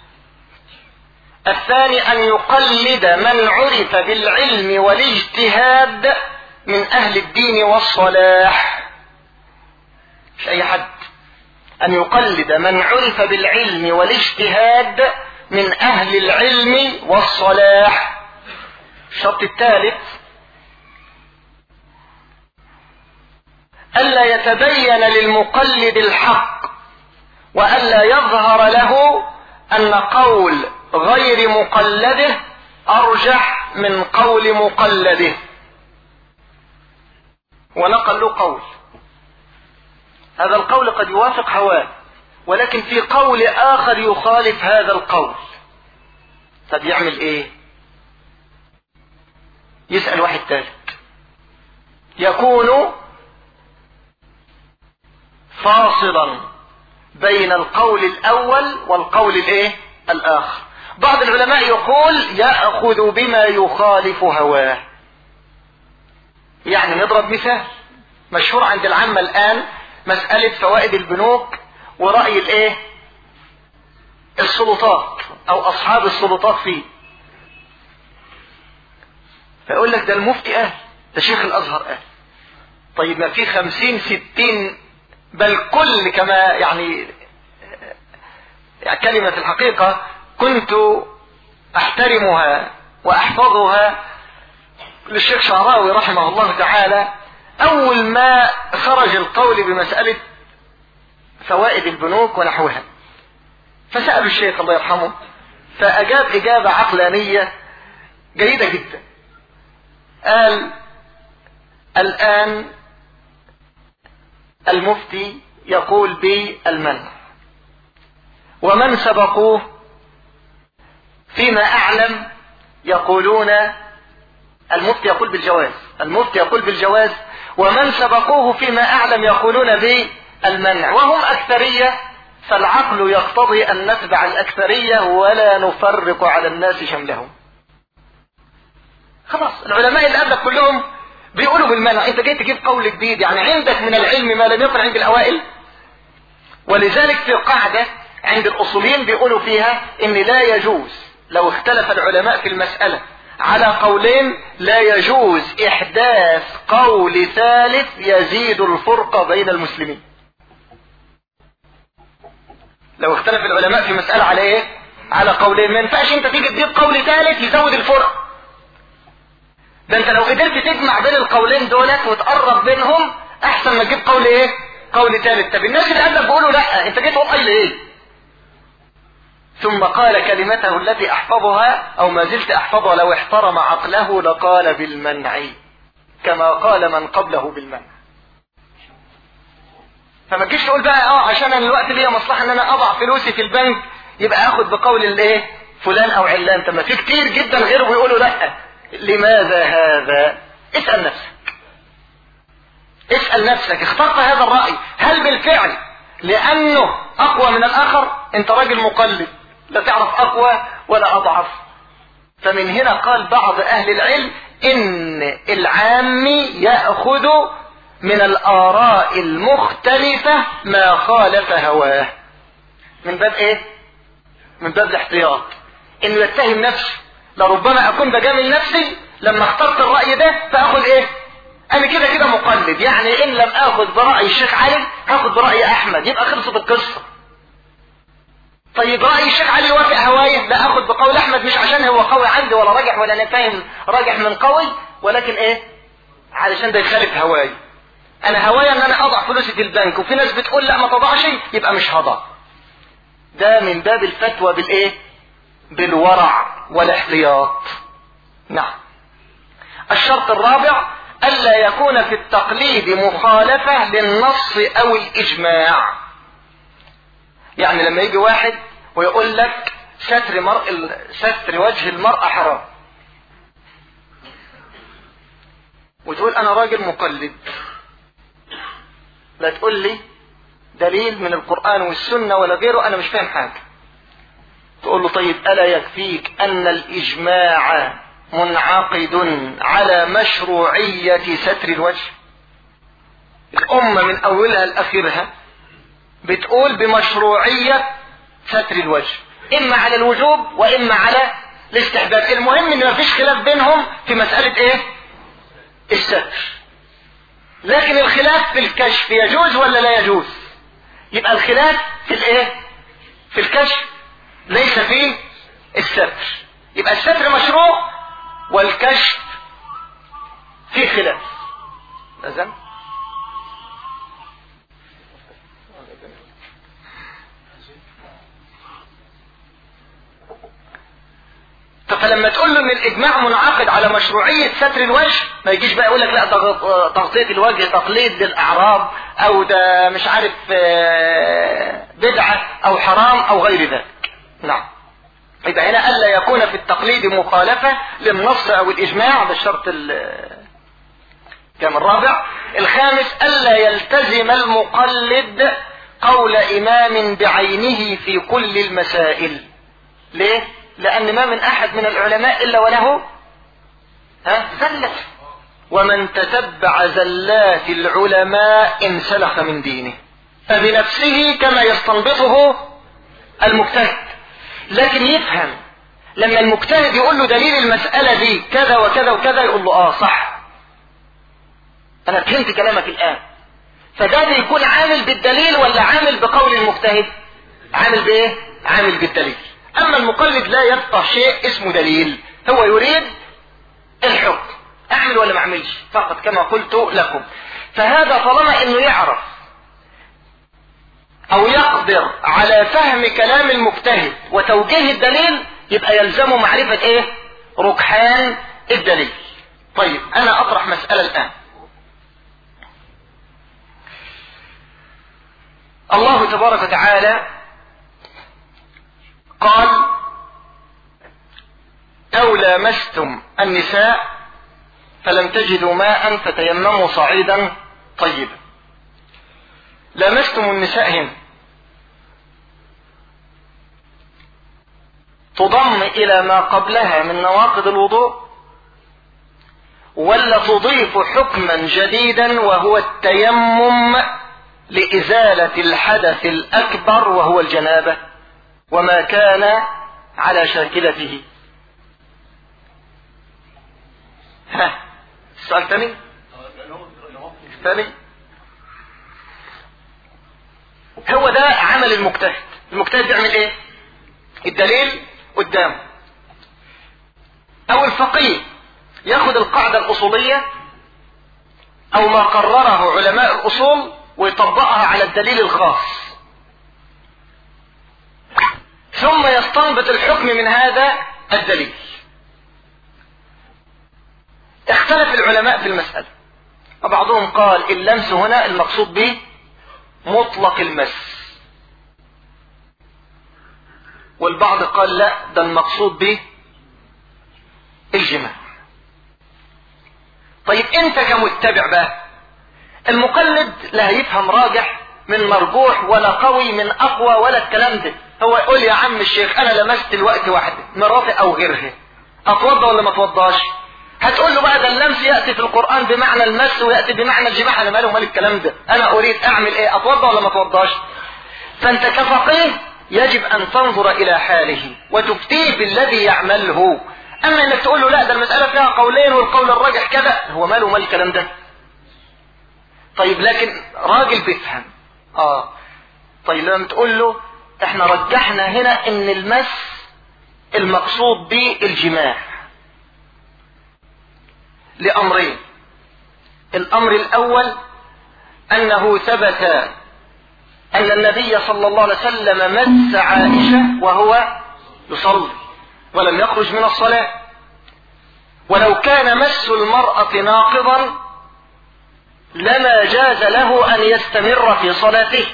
الثاني ان يقلد من عرف بالعلم والاجتهاد من اهل الدين والصلاح، مش اي حد، ان يقلد من عرف بالعلم والاجتهاد من اهل العلم والصلاح. الشرط الثالث الا يتبين للمقلد الحق والا يظهر له ان قول غير مقلده ارجح من قول مقلده. ونقل له قول، هذا القول قد يوافق هواه ولكن في قول اخر يخالف هذا القول. طب يعمل ايه؟ يسأل واحد ثالث يكون فاصلا بين القول الاول والقول الايه؟ الاخر. بعض العلماء يقول يأخذ بما يخالف هواه. يعني نضرب مثال مشهور عند العامة الان، مسألة فوائد البنوك ورأي الايه؟ السلطات او اصحاب السلطات فيه. فيقول لك ده المفتي قال، ده شيخ الازهر قال. طيب ما في 50 60 بل كل كما يعني كلمة الحقيقة كنت احترمها واحفظها للشيخ شعراوي رحمه الله تعالى. اول ما خرج القول بمسألة فوائد البنوك ونحوها فسألوا الشيخ الله يرحمه، فاجاب اجابة عقلانية جيدة جدا. قال الان المفتي يقول بالمنع ومن سبقوه فيما اعلم يقولون، المفتي يقول بالجواز، المفتي يقول بالجواز ومن سبقوه فيما اعلم يقولون بالمنع، وهم اكثرية فالعقل يقتضي ان نتبع الاكثرية ولا نفرق على الناس شملهم. خلاص العلماء اللي قبلك كلهم بيقولوا بالمنع، انت جاي تجيب قول جديد، يعني عندك من العلم ما لم يكن عند الاوائل. ولذلك في قاعدة عند الاصوليين بيقولوا فيها ان لا يجوز لو اختلف العلماء في المسألة على قولين لا يجوز احداث قول ثالث يزيد الفرقة بين المسلمين. لو اختلف العلماء في مسألة على ايه؟ على قولين، ما ينفعش انت تيجي تجيب قول ثالث يزود الفرقة. ده انت لو قدرت تجمع بين القولين دولت وتقرب بينهم احسن ما تجيب قول ايه؟ قول ثالث. طب الناس اللي قبلك بيقولوا لا، انت جيت تقول ايه؟ ثم قال كلمته التي احفظها او ما زلت احفظها لو احترم عقله لقال بالمنع كما قال من قبله بالمنع. فما تجيش تقول بقى عشان انا الوقت ليا مصلحه ان انا اضع فلوسي في البنك يبقى اخد بقول الايه فلان او علان. طب ما في كتير جدا غيره بيقولوا لا. لماذا هذا؟ اسال نفسك، اسال نفسك اخترت هذا الراي هل بالفعل لانه اقوى من الاخر؟ انت راجل مقلد لا تعرف اقوى ولا اضعف. فمن هنا قال بعض اهل العلم ان العامي ياخذ من الآراء المختلفة ما خالف هواه. من باب ايه؟ من باب الاحتياط، انه يتهم نفسه. لربما اكون بجامل نفسي لما اخترت الرأي ده فاخذ ايه؟ انا كده كده مقلد، يعني ان لم اخذ برأي الشيخ علي هاخذ برأي احمد، يبقى خلصت القصة. طيب رأي الشيخ علي وافق هوايه، لا اخذ بقول احمد، مش عشان هو قوي عندي ولا راجح ولا انا فاهم راجح من قوي، ولكن ايه؟ علشان ده يخالف هواي. انا هوايا ان انا اضع فلوسي في البنك، وفي ناس بتقول لا ما تضعش، يبقى مش هضع. ده من باب الفتوى بالايه؟ بالورع والاحتياط. نعم. الشرط الرابع الا يكون في التقليد مخالفة للنص او الاجماع. يعني لما يجي واحد ويقول لك ستر وجه المرأة حرام، وتقول انا راجل مقلد، لا تقول لي دليل من القرآن والسنة ولا غيره، انا مش فاهم حاجة. تقول له طيب ألا يكفيك أن الإجماع منعقد على مشروعية ستر الوجه؟ الأمة من أولها لآخرها بتقول بمشروعية ستر الوجه، إما على الوجوب وإما على الاستحباب. المهم إن ما فيش خلاف بينهم في مسألة إيه؟ الستر. لكن الخلاف في الكشف يجوز ولا لا يجوز؟ يبقى الخلاف في الإيه؟ في الكشف، ليس في الستر. يبقى الستر مشروع والكشف في خلاف. لازم فلما تقول له ان الاجماع منعقد على مشروعية ستر الوجه، ما يجيش بقى يقول لك لا ده تغطية الوجه تقليد للاعراب، او ده مش عارف بدعة او حرام او غير ذلك. نعم. يبقى هنا الا يكون في التقليد مخالفة للنص او الاجماع، ده الشرط كام الرابع. الخامس الا يلتزم المقلد قول امام بعينه في كل المسائل. ليه؟ لأن ما من أحد من العلماء إلا وله زلة، ومن تتبع زلات العلماء انسلخ من دينه، فبنفسه كما يستنبطه المجتهد. لكن يفهم لما المجتهد يقول له دليل المسألة دي كذا وكذا وكذا، يقول له صح، أنا فهمت كلامك الآن. فده بيكون عامل بالدليل ولا عامل بقول المجتهد؟ عامل بإيه؟ عامل بالدليل. اما المقلد لا يفقه شيء اسمه دليل، هو يريد الحكم، اعمل ولا ما اعملش فقط كما قلت لكم. فهذا طالما انه يعرف او يقدر على فهم كلام المجتهد وتوجيه الدليل، يبقى يلزمه معرفة ايه؟ ركحان الدليل. طيب انا اطرح مسألة الان. الله تبارك وتعالى قال أو لامستم النساء فلم تجدوا ماء فتيمموا صعيدا طيبا. لامستم النساء هنا تضم إلى ما قبلها من نواقض الوضوء، ولا تضيف حكما جديدا وهو التيمم لإزالة الحدث الأكبر وهو الجنابة وما كان على شاكلته؟ السؤال الثاني هو ده عمل المجتهد. المجتهد بيعمل ايه؟ الدليل قدامه، او الفقيه ياخذ القاعدة الأصولية او ما قرره علماء الأصول ويطبقها على الدليل الخاص، ثم يستنبط الحكم من هذا الدليل. اختلف العلماء في المسألة، وبعضهم قال اللمس هنا المقصود به مطلق المس، والبعض قال لا، ده المقصود به الجماع. طيب انت كمتبع بقى، المقلد لا هيفهم راجح من مرجوح ولا قوي من اقوى ولا الكلام ده. هو يقول يا عم الشيخ انا لمست الوقت واحده مراتي او غيرها، اتوضى ولا ما اتوضاش؟ هتقول له بقى ده اللمس ياتي في القران بمعنى المس وياتي بمعنى الجماع، انا مالي ومال الكلام ده، انا اريد اعمل ايه؟ اتوضى ولا ما اتوضاش؟ فانت كفقيه يجب ان تنظر الى حاله وتفتيه بالذي يعمله. اما انك تقول له لا ده المساله فيها قولين والقول الراجح كذا، هو ماله ومال الكلام ده؟ طيب لكن راجل بيفهم. طيب لما تقول له احنا رجحنا هنا ان المس المقصود به الجماع لامرين. الامر الاول انه ثبت ان النبي صلى الله عليه وسلم مس عائشة وهو يصلي ولم يخرج من الصلاة، ولو كان مس المرأة ناقضا لما جاز له ان يستمر في صلاته.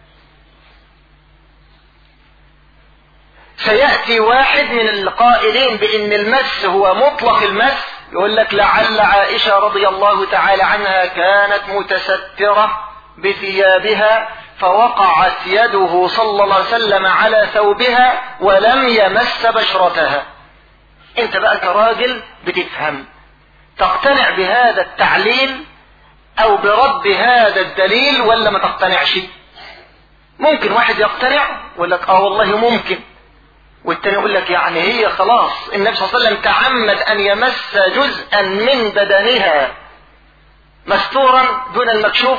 سيأتي واحد من القائلين بان المس هو مطلق المس، يقول لك لعل عائشة رضي الله تعالى عنها كانت متسترة بثيابها فوقعت يده صلى الله عليه وسلم على ثوبها ولم يمس بشرتها. انت بقى كراجل بتفهم، تقتنع بهذا التعليل او برد هذا الدليل ولا ما تقتنعش؟ ممكن واحد يقتنع ويقول لك والله ممكن، والتاني يقول لك يعني هي خلاص النبي صلى الله عليه وسلم تعمد ان يمس جزءا من بدنها مستورا دون المكشوف،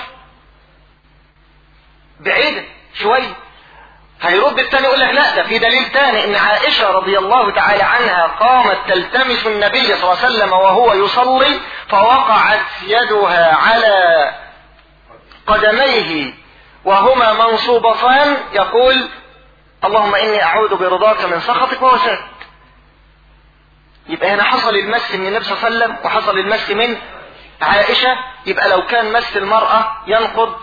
بعيد شوي. هيرد التاني يقول لك لا، ده في دليل تاني ان عائشة رضي الله تعالى عنها قامت تلتمس النبي صلى الله عليه وسلم وهو يصلي فوقعت يدها على قدميه وهما منصوبتان يقول اللهم اني اعوذ برضاك من سخطك وهو ساكت. يبقى هنا حصل المس من النبي صلى الله عليه وسلم وحصل المس من عائشة. يبقى لو كان مس المرأة ينقض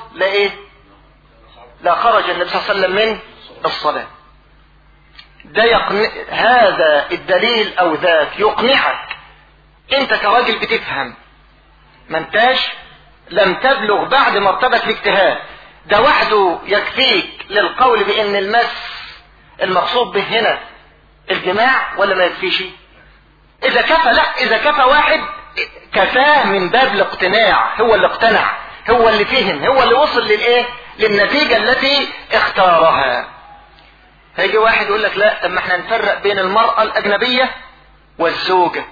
لا خرج النبي صلى الله عليه وسلم من الصلاة. ده هذا الدليل او ذاك يقنعك انت كراجل بتفهم، ما انتاش لم تبلغ بعد مرتبة الاجتهاد. ده وحده يكفيك للقول بان المس المقصود به هنا الجماع ولا ما يكفيش؟ اذا كفى لا، اذا كفى واحد كفاه من باب الاقتناع، هو اللي اقتنع، هو اللي فهم، هو اللي وصل للنتيجة التي اختارها. هيجي واحد يقول لك لا، طب ما احنا نفرق بين المرأة الأجنبية والزوجة،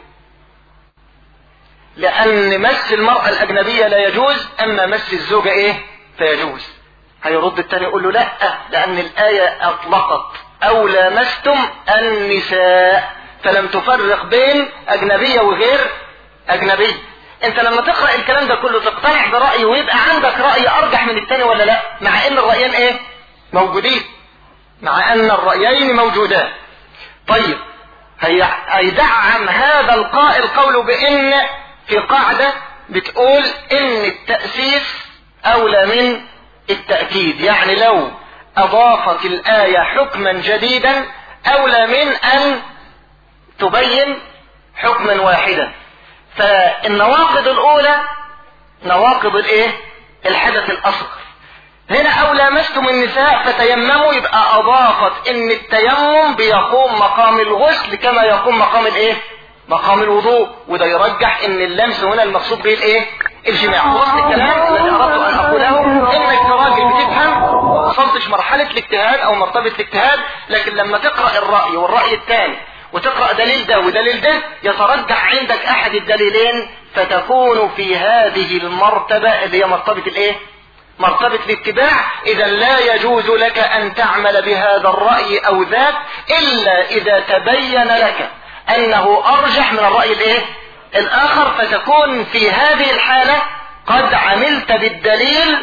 لأن مس المرأة الأجنبية لا يجوز، أما مس الزوجة فيجوز. هيرد التاني يقول له لا، لأن الآية أطلقت أو لامستم النساء فلم تفرق بين أجنبية وغير أجنبية. انت لما تقرأ الكلام ده كله تقتنع برأي ويبقى عندك رأي أرجح من التاني ولا لا؟ مع ان الرأيين موجودين، مع ان الرأيين موجودان. طيب هيدعم هذا القائل قوله بان في قاعدة بتقول ان التأسيس اولى من التأكيد، يعني لو اضافت الآية حكما جديدا اولى من ان تبين حكما واحدا. فالنواقض الاولى نواقض الحدث الاصغر. هنا او لامستم النساء فتيمموا، يبقى اضافت ان التيمم بيقوم مقام الغسل كما يقوم مقام مقام الوضوء، وده يرجح ان اللمس هنا المقصود به الجماع. وصل الكلام الذي اردت ان اقوله، انك كراجل بتفهم ما وصلتش مرحلة الاجتهاد او مرتبة الاجتهاد، لكن لما تقرأ الرأي والرأي الثاني وتقرأ دليل ده ودليل ده يترجح عندك احد الدليلين، فتكون في هذه المرتبة اللي هي مرتبة مرتبة الاتباع. اذا لا يجوز لك ان تعمل بهذا الرأي او ذاك الا اذا تبين لك انه ارجح من الرأي الاخر، فتكون في هذه الحالة قد عملت بالدليل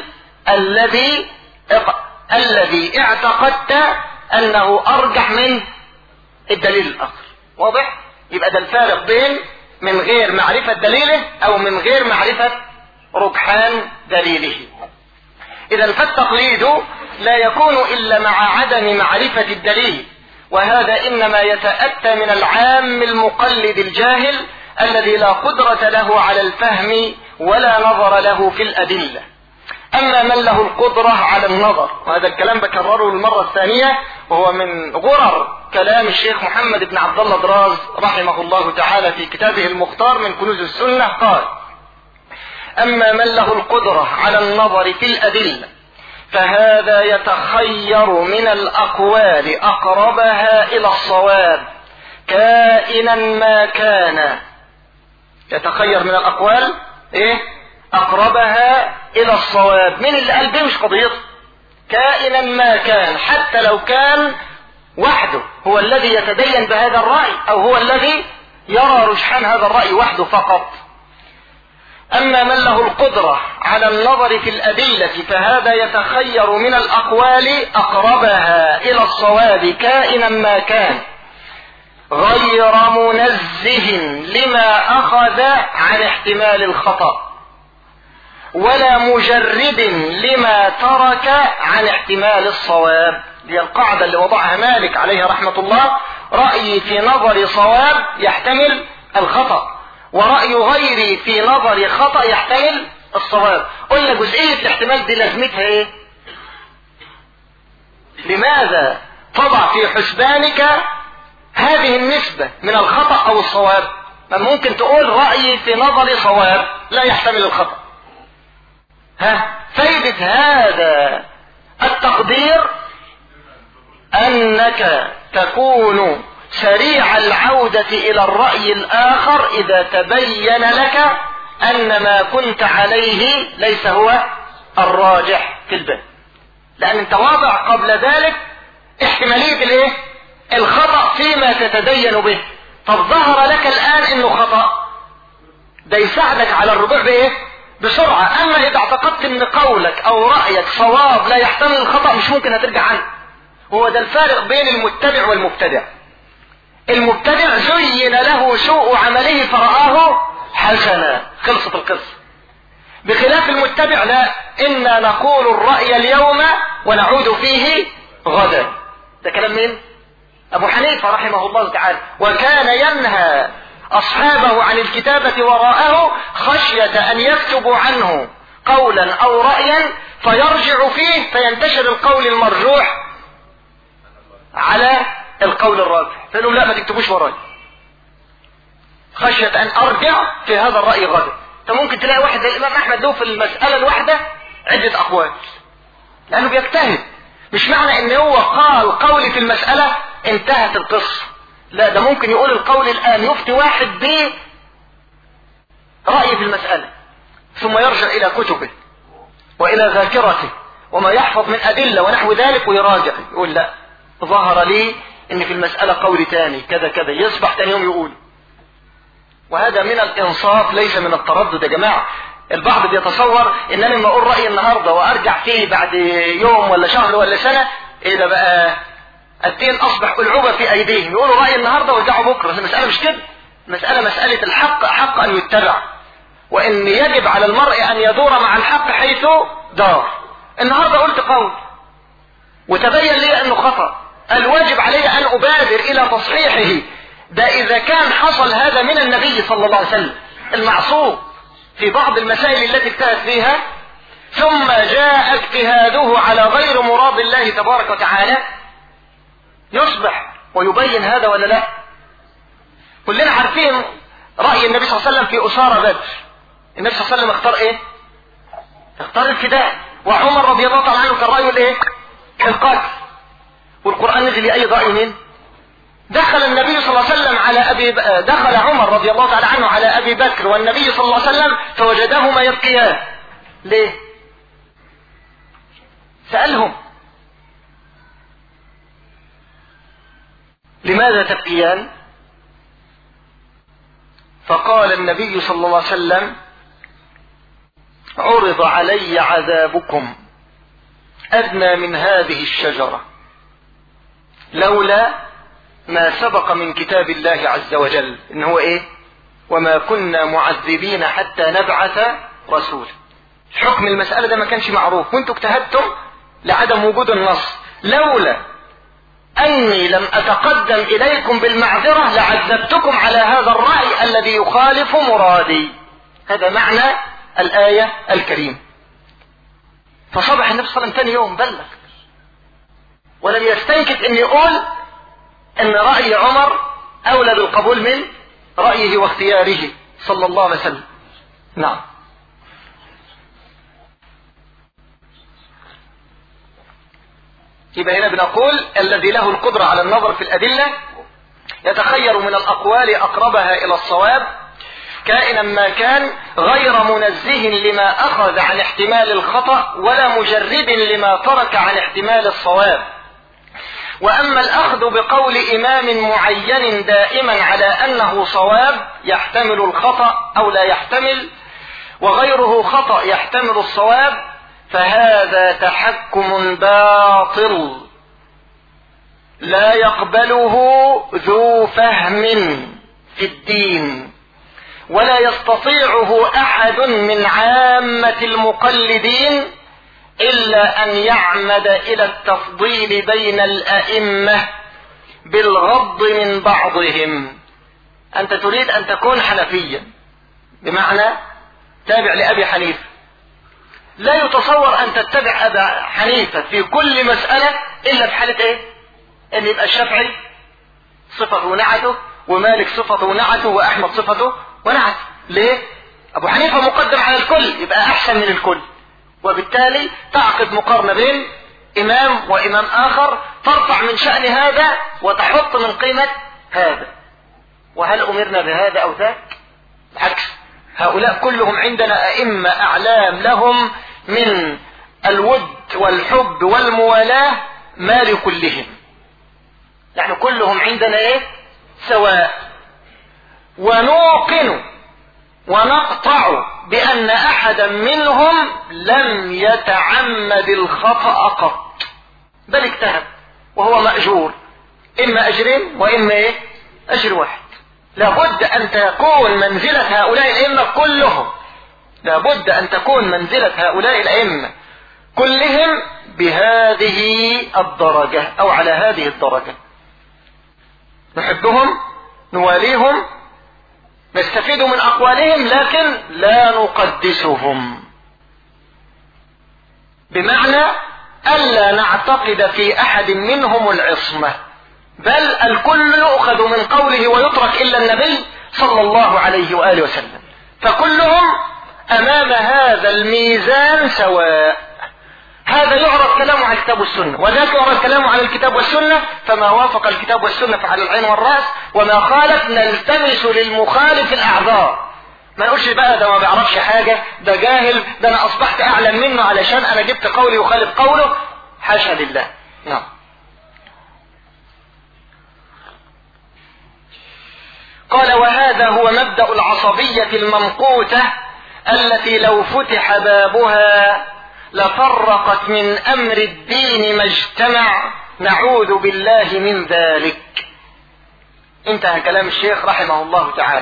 الذي اعتقدت انه ارجح من الدليل الاخر. واضح؟ يبقى ده الفارق بين من غير معرفة دليله او من غير معرفة رجحان دليله. إذا فالتقليد لا يكون إلا مع عدم معرفة الدليل، وهذا إنما يتأتى من العام المقلد الجاهل الذي لا قدرة له على الفهم ولا نظر له في الأدلة. أما من له القدرة على النظر، وهذا الكلام بكرره المرة الثانية وهو من غرر كلام الشيخ محمد بن عبد الله دراز رحمه الله تعالى في كتابه المختار من كنوز السنة، قال: أما من له القدرة على النظر في الأدلة فهذا يتخير من الأقوال أقربها إلى الصواب كائنا ما كان. يتخير من الأقوال أقربها إلى الصواب. من اللي قال دي مش قضيته، كائنا ما كان، حتى لو كان وحده هو الذي يتدين بهذا الرأي أو هو الذي يرى رجحان هذا الرأي وحده فقط. أما من له القدرة على النظر في الأدلة فهذا يتخير من الأقوال أقربها إلى الصواب كائنا ما كان، غير منزه لما أخذ عن احتمال الخطأ، ولا مجرد لما ترك عن احتمال الصواب. دي القاعدة اللي وضعها مالك عليه رحمة الله: رأيي في نظر صواب يحتمل الخطأ، ورأي غيري في نظر خطأ يحتمل الصواب. قلنا جزئية الاحتمال دي لازمتها ايه؟ لماذا تضع في حسبانك هذه النسبة من الخطأ أو الصواب؟ ممكن تقول رأيي في نظر صواب لا يحتمل الخطأ. فايدة هذا التقدير أنك تكون سريع العودة إلى الرأي الآخر إذا تبين لك أن ما كنت عليه ليس هو الراجح في الباب، لأن انت واضع قبل ذلك احتمالية الخطأ فيما تتدين به. طب ظهر لك الآن انه خطأ، ده يساعدك على الرجوع بسرعة. اما اذا اعتقدت ان قولك او رأيك صواب لا يحتمل الخطأ مش ممكن هترجع عنه. هو ده الفارق بين المتبع والمبتدع. المبتدع زين له سوء عمله فرآه حسنا، خلصت القصة. بخلاف المتبع لا، إنا نقول الرأي اليوم ونعود فيه غدا. ده كلام مين؟ أبو حنيفة رحمه الله تعالى. وكان ينهى أصحابه عن الكتابة وراءه خشية أن يكتبوا عنه قولا أو رأيا فيرجع فيه فينتشر القول المرجوح على القول الراجح، فيقول لا ما تكتبوش وراي خشية أن أرجع في هذا الرأي غدا. انت ممكن تلاقي واحد زي الإمام أحمد له في المسألة الواحدة عدة أقوال، لأنه بيجتهد. مش معنى إن هو قال قولي في المسألة انتهت القصة، لا، ده ممكن يقول القول الآن يفتي واحد برأي في المسألة ثم يرجع إلى كتبه وإلى ذاكرته وما يحفظ من أدلة ونحو ذلك ويراجع، يقول لا ظهر لي إن في المسألة قول تاني كذا كذا، يصبح تاني يوم يقول. وهذا من الإنصاف ليس من التردد يا جماعة. البعض بيتصور إن أنا لما أقول رأيي النهاردة وأرجع فيه بعد يوم ولا شهر ولا سنة، إيه ده بقى؟ الدين أصبح ألعوبة في أيديهم، يقولوا رأي النهاردة ويرجعوا بكرة. المسألة مش كده، مسألة الحق حق أن يتبع، وإن يجب على المرء أن يدور مع الحق حيث دار. النهاردة قلت قول وتبين لي أنه خطأ، الواجب علي أن أبادر إلى تصحيحه. ده إذا كان حصل هذا من النبي صلى الله عليه وسلم المعصوم في بعض المسائل التي اجتهد فيها، ثم جاء اجتهاده على غير مراد الله تبارك وتعالى، يصبح ويبين هذا ولا لا؟ كلنا عارفين رأي النبي صلى الله عليه وسلم في أسارة بدر. النبي صلى الله عليه وسلم اختار ايه؟ اختار الفداء. وعمر رضي الله تعالى عنه كان رأيه الايه؟ القتل. والقرآن نزل لأي رأي مين؟ دخل النبي صلى الله عليه وسلم دخل عمر رضي الله تعالى عنه على أبي بكر والنبي صلى الله عليه وسلم فوجدهما يبكيان. ليه؟ سألهم لماذا تبكيان؟ فقال النبي صلى الله عليه وسلم عرض علي عذابكم أدنى من هذه الشجرة لولا ما سبق من كتاب الله عز وجل، إن هو إيه؟ وما كنا معذبين حتى نبعث رسولا. حكم المسألة ده ما كانش معروف، وانتوا اجتهدتم لعدم وجود النص. لولا أني لم أتقدم إليكم بالمعذرة لعذبتكم على هذا الرأي الذي يخالف مرادي. هذا معنى الآية الكريمة. فصبح النبي صلى الله عليه وسلم ثاني يوم بلغ، ولم يستنكف أن يقول أن رأي عمر أولى بالقبول من رأيه واختياره صلى الله عليه وسلم. نعم. يبقى هنا بنقول الذي له القدرة على النظر في الأدلة يتخير من الأقوال أقربها إلى الصواب كائنا ما كان، غير منزه لما أخذ عن احتمال الخطأ ولا مجرد لما ترك عن احتمال الصواب. وأما الأخذ بقول إمام معين دائما على أنه صواب يحتمل الخطأ أو لا يحتمل، وغيره خطأ يحتمل الصواب، فهذا تحكم باطل لا يقبله ذو فهم في الدين، ولا يستطيعه أحد من عامة المقلدين إلا أن يعمد إلى التفضيل بين الأئمة بالغض من بعضهم. أنت تريد أن تكون حنفيا، بمعنى تابع لأبي حنيفة، لا يتصور أن تتبع أبا حنيفة في كل مسألة إلا في حالة إيه؟ أن يبقى الشافعي صفته ونعته، ومالك صفته ونعته، وأحمد صفته ونعته. ليه؟ أبو حنيفة مقدم على الكل، يبقى أحسن من الكل، وبالتالي تعقد مقارنة بين إمام وإمام آخر، ترفع من شأن هذا وتحط من قيمة هذا. وهل أمرنا بهذا أو ذاك؟ بالعكس، هؤلاء كلهم عندنا أئمة أعلام لهم من الود والحب والموالاة ما لكلهم. نحن كلهم عندنا إيه؟ سواء. ونوقن ونقطع بأن أحدا منهم لم يتعمد الخطأ قط، بل اجتهد وهو مأجور، إما أجرين وإما إيه؟ أجر واحد. لابد أن تكون منزلة هؤلاء الأئمة كلهم، لابد أن تكون منزلة هؤلاء الأئمة كلهم بهذه الدرجة أو على هذه الدرجة. نحبهم، نواليهم، نستفيد من أقوالهم، لكن لا نقدسهم، بمعنى ألا نعتقد في أحد منهم العصمة، بل الكل يؤخذ من قوله ويترك إلا النبي صلى الله عليه وآله وسلم. فكلهم أمام هذا الميزان سواء. هذا يعرض كلامه على الكتاب والسنة، وذاك يعرض كلامه على الكتاب والسنة، فما وافق الكتاب والسنة فعلى العين والرأس، وما خالف نلتمس للمخالف الأعذار. ما نقولش بقى ده ما بيعرفش حاجة، ده جاهل، ده أنا أصبحت أعلم منه علشان أنا جبت قولي يخالف قوله. حاشا لله. نعم. قال: وهذا هو مبدأ العصبية الممقوتة التي لو فتح بابها لفرقت من أمر الدين ما اجتمع، نعوذ بالله من ذلك. انتهى كلام الشيخ رحمه الله تعالى.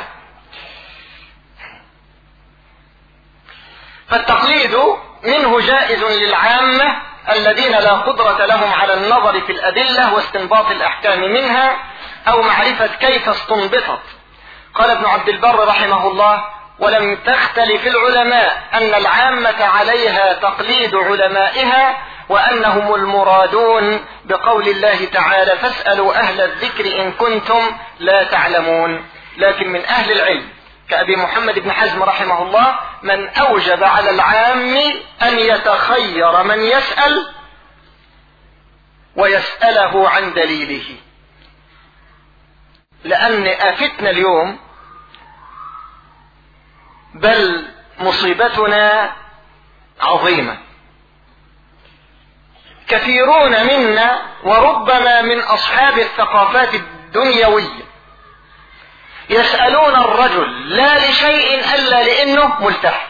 فالتقليد منه جائز للعامة الذين لا قدرة لهم على النظر في الأدلة واستنباط الأحكام منها أو معرفة كيف استنبطت. قال ابن عبد البر رحمه الله: ولم تختلف العلماء أن العامة عليها تقليد علمائها، وأنهم المرادون بقول الله تعالى: فاسألوا أهل الذكر إن كنتم لا تعلمون. لكن من أهل العلم كأبي محمد بن حزم رحمه الله من أوجب على العام أن يتخير من يسأل ويسأله عن دليله، لأن آفتنا اليوم بل مصيبتنا عظيمة. كثيرون منا وربما من أصحاب الثقافات الدنيوية يسألون الرجل لا لشيء إلا لأنه ملتحي،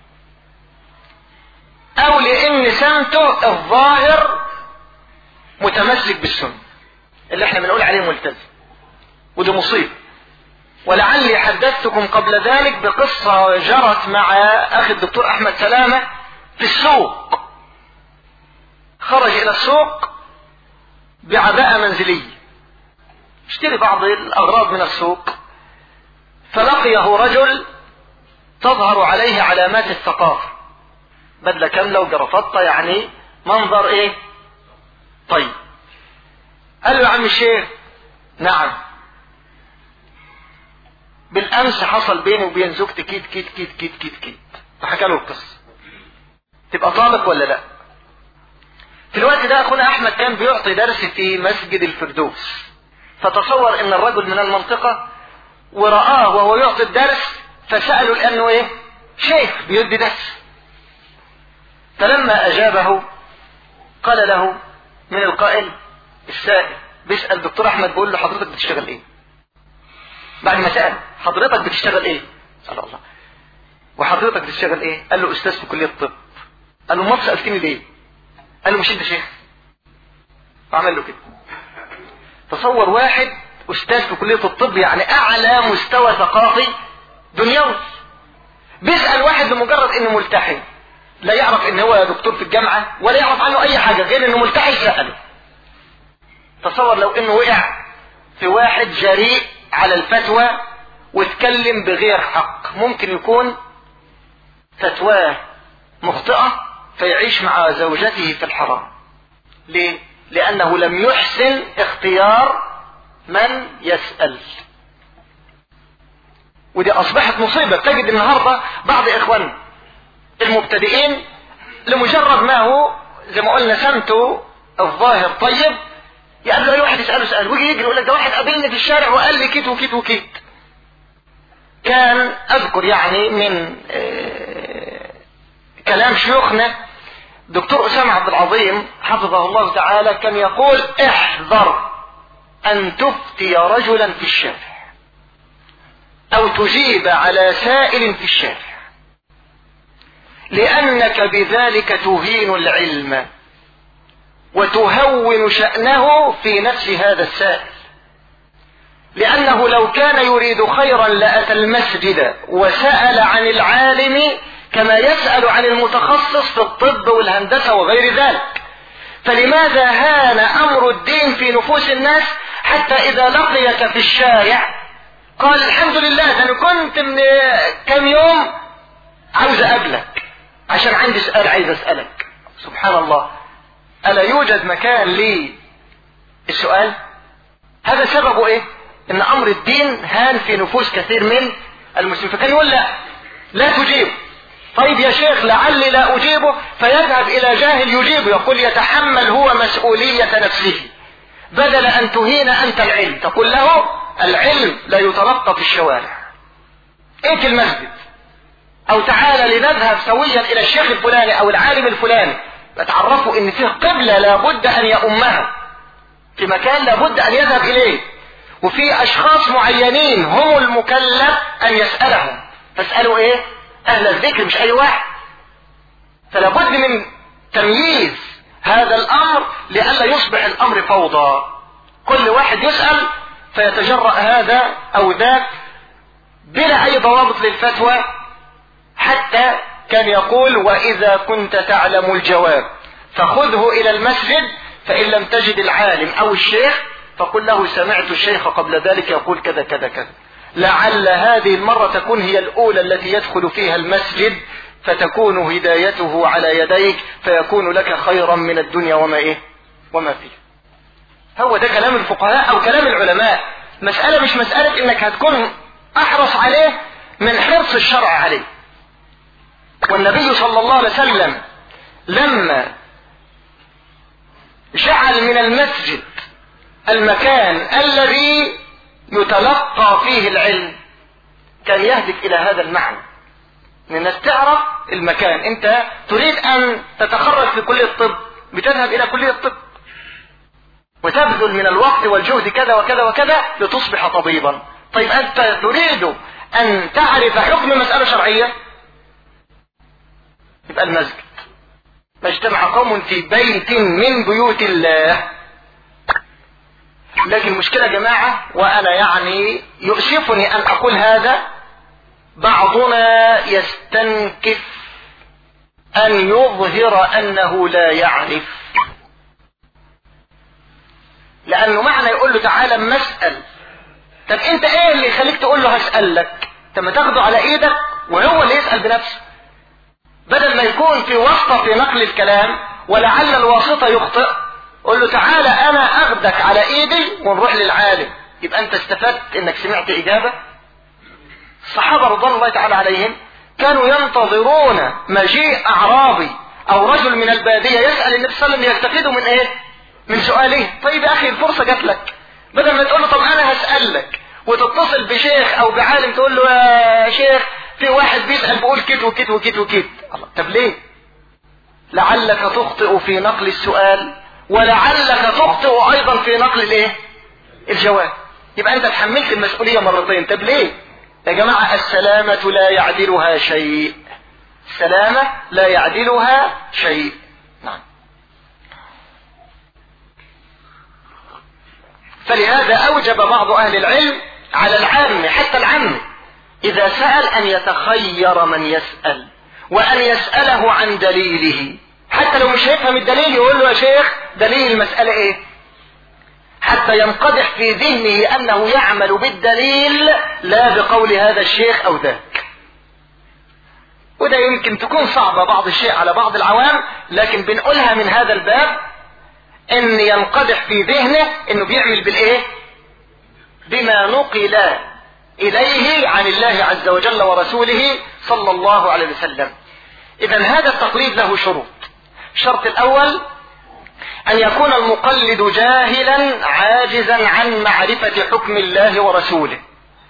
أو لأن سمته الظاهر متمسك بالسنة اللي احنا بنقول عليه ملتزم، ودي مصيبة. ولعلي حدثتكم قبل ذلك بقصة جرت مع أخي الدكتور أحمد سلامة في السوق، خرج إلى السوق بعباءة منزلية، اشتري بعض الأغراض من السوق، فلقيه رجل تظهر عليه علامات الثقافة، بدلة كاملة وجرافطة، يعني منظر ايه طيب. قال له يا عم الشيخ، نعم، بالامس حصل بيني وبين زوجتي كيت كيت كيت كيت كيت كيت، فحكى له القصه. تبقى طالق ولا لا؟ في الوقت ده اخونا احمد كان بيعطي درس في مسجد الفردوس، فتصور ان الرجل من المنطقه ورآه وهو يعطي الدرس، فسأله لانه ايه شيخ بيدي درس. فلما اجابه قال له من القائل السائل بيسأل دكتور احمد، بيقول له حضرتك بتشتغل ايه؟ بعد ما سأل حضرتك بتشتغل ايه؟ قال الله. وحضرتك بتشتغل ايه؟ قال له استاذ في كلية الطب. قال له ما سألتني ليه؟ قال له مش انت شيخ؟ وعمل له كده. تصور واحد استاذ في كلية الطب، يعني اعلى مستوى ثقافي دنيوي، بيسأل واحد لمجرد انه ملتحي، لا يعرف ان هو دكتور في الجامعة ولا يعرف عنه اي حاجة غير انه ملتحي، سأله. تصور لو انه وقع في واحد جريء على الفتوى واتكلم بغير حق، ممكن يكون فتواه مخطئة فيعيش مع زوجته في الحرام. ليه؟ لأنه لم يحسن اختيار من يسأل. ودي أصبحت مصيبة. تجد النهاردة بعض إخوان المبتدئين لمجرد ما هو زي ما قلنا سمته الظاهر طيب، يقابل أي واحد يسأله سؤال ويجي يجري يقول لك ده واحد قابلني في الشارع وقال لي كيت وكيت وكيت. كان أذكر يعني من كلام شيوخنا دكتور أسامة عبد العظيم حفظه الله تعالى، كان يقول احذر أن تفتي رجلا في الشارع أو تجيب على سائل في الشارع، لأنك بذلك تهين العلم وتهون شأنه في نفس هذا السائل، لأنه لو كان يريد خيرا لأتى المسجد وسأل عن العالم كما يسأل عن المتخصص في الطب والهندسة وغير ذلك. فلماذا هان أمر الدين في نفوس الناس حتى إذا لقيك في الشارع قال الحمد لله ده أنا كنت من كم يوم عاوز أقابلك عشان عندي سؤال عايز أسألك. سبحان الله، ألا يوجد مكان لي السؤال؟ هذا سببه إيه؟ إن أمر الدين هان في نفوس كثير من المسلمين. فكان يقول لا تجيب. طيب يا شيخ لعلي لا أجيبه، فيذهب إلى جاهل يجيبه، يقول يتحمل هو مسؤولية نفسه، بدل أن تهين أنت العلم. تقول له العلم لا يتلقى في الشوارع، ائت المسجد، أو تعالى لنذهب سويا إلى الشيخ الفلاني أو العالم الفلاني، فتعرفوا إن فيه قبلة لابد أن يؤمها، في مكان لابد أن يذهب إليه، وفي أشخاص معينين هم المكلف أن يسألهم. فاسألوا إيه؟ أهل الذكر، مش أي واحد. فلابد من تمييز هذا الأمر لئلا يصبح الأمر فوضى، كل واحد يسأل فيتجرأ هذا أو ذاك بلا أي ضوابط للفتوى. حتى كان يقول وإذا كنت تعلم الجواب فخذه إلى المسجد، فإن لم تجد العالم أو الشيخ فقل له سمعت الشيخ قبل ذلك يقول كذا كذا كذا، لعل هذه المرة تكون هي الأولى التي يدخل فيها المسجد، فتكون هدايته على يديك، فيكون لك خيرا من الدنيا وما فيه. هو ده كلام الفقهاء أو كلام العلماء. مسألة مش مسألة إنك هتكون أحرص عليه من حرص الشرع عليه. والنبي صلى الله عليه وسلم لما جعل من المسجد المكان الذي يتلقى فيه العلم كان يهدف إلى هذا المعنى، ان الناس تعرف المكان. انت تريد ان تتخرج في كلية الطب، بتذهب الى كلية الطب وتبذل من الوقت والجهد كذا وكذا وكذا لتصبح طبيبا. طيب انت تريد ان تعرف حكم مسألة شرعية، يبقى المسجد. ما اجتمع قوم في بيت من بيوت الله. لكن المشكلة يا جماعة، وانا يعني يؤسفني ان اقول هذا، بعضنا يستنكف أن يظهر أنه لا يعرف، لأنه معنى يقول له تعالى مسأل، طب أنت إيه اللي يخليك تقول له هسألك؟ طب ما تاخده على إيدك وهو اللي يسأل بنفسه، بدل ما يكون في واسطة في نقل الكلام ولعل الواسطة يخطئ. قل له تعالى أنا أخدك على إيدي ونروح للعالم، يبقى أنت استفدت إنك سمعت إجابة. الصحابة رضوان الله تعالى عليهم كانوا ينتظرون مجيء أعرابي أو رجل من البادية يسأل النبي صلى الله عليه وسلم يستفيدوا من إيه؟ من سؤاله. طيب يا أخي الفرصة جات لك، بدل ما تقول له طب أنا هسألك وتتصل بشيخ أو بعالم تقول له يا شيخ في واحد بيسأل بيقول كت وكت وكت وكت، طب ليه؟ لعلك تخطئ في نقل السؤال ولعلك تخطئ أيضا في نقل الإيه؟ الجواب. يبقى أنت تحملت المسؤولية مرتين. طب ليه؟ يا جماعة السلامة لا يعدلها شيء، السلامة لا يعدلها شيء. نعم. فلهذا أوجب بعض أهل العلم على العام، حتى العام إذا سأل أن يتخير من يسأل وأن يسأله عن دليله، حتى لو مش هيفهم الدليل يقول له يا شيخ دليل المسألة إيه، حتى ينقدح في ذهنه أنه يعمل بالدليل لا بقول هذا الشيخ أو ذاك. وده يمكن تكون صعبة بعض الشيء على بعض العوام، لكن بنقولها من هذا الباب ان ينقدح في ذهنه انه بيعمل بالايه؟ بما نقل اليه عن الله عز وجل ورسوله صلى الله عليه وسلم. اذا هذا التقليد له شروط. الشرط الاول ان يكون المقلد جاهلا عاجزا عن معرفة حكم الله ورسوله.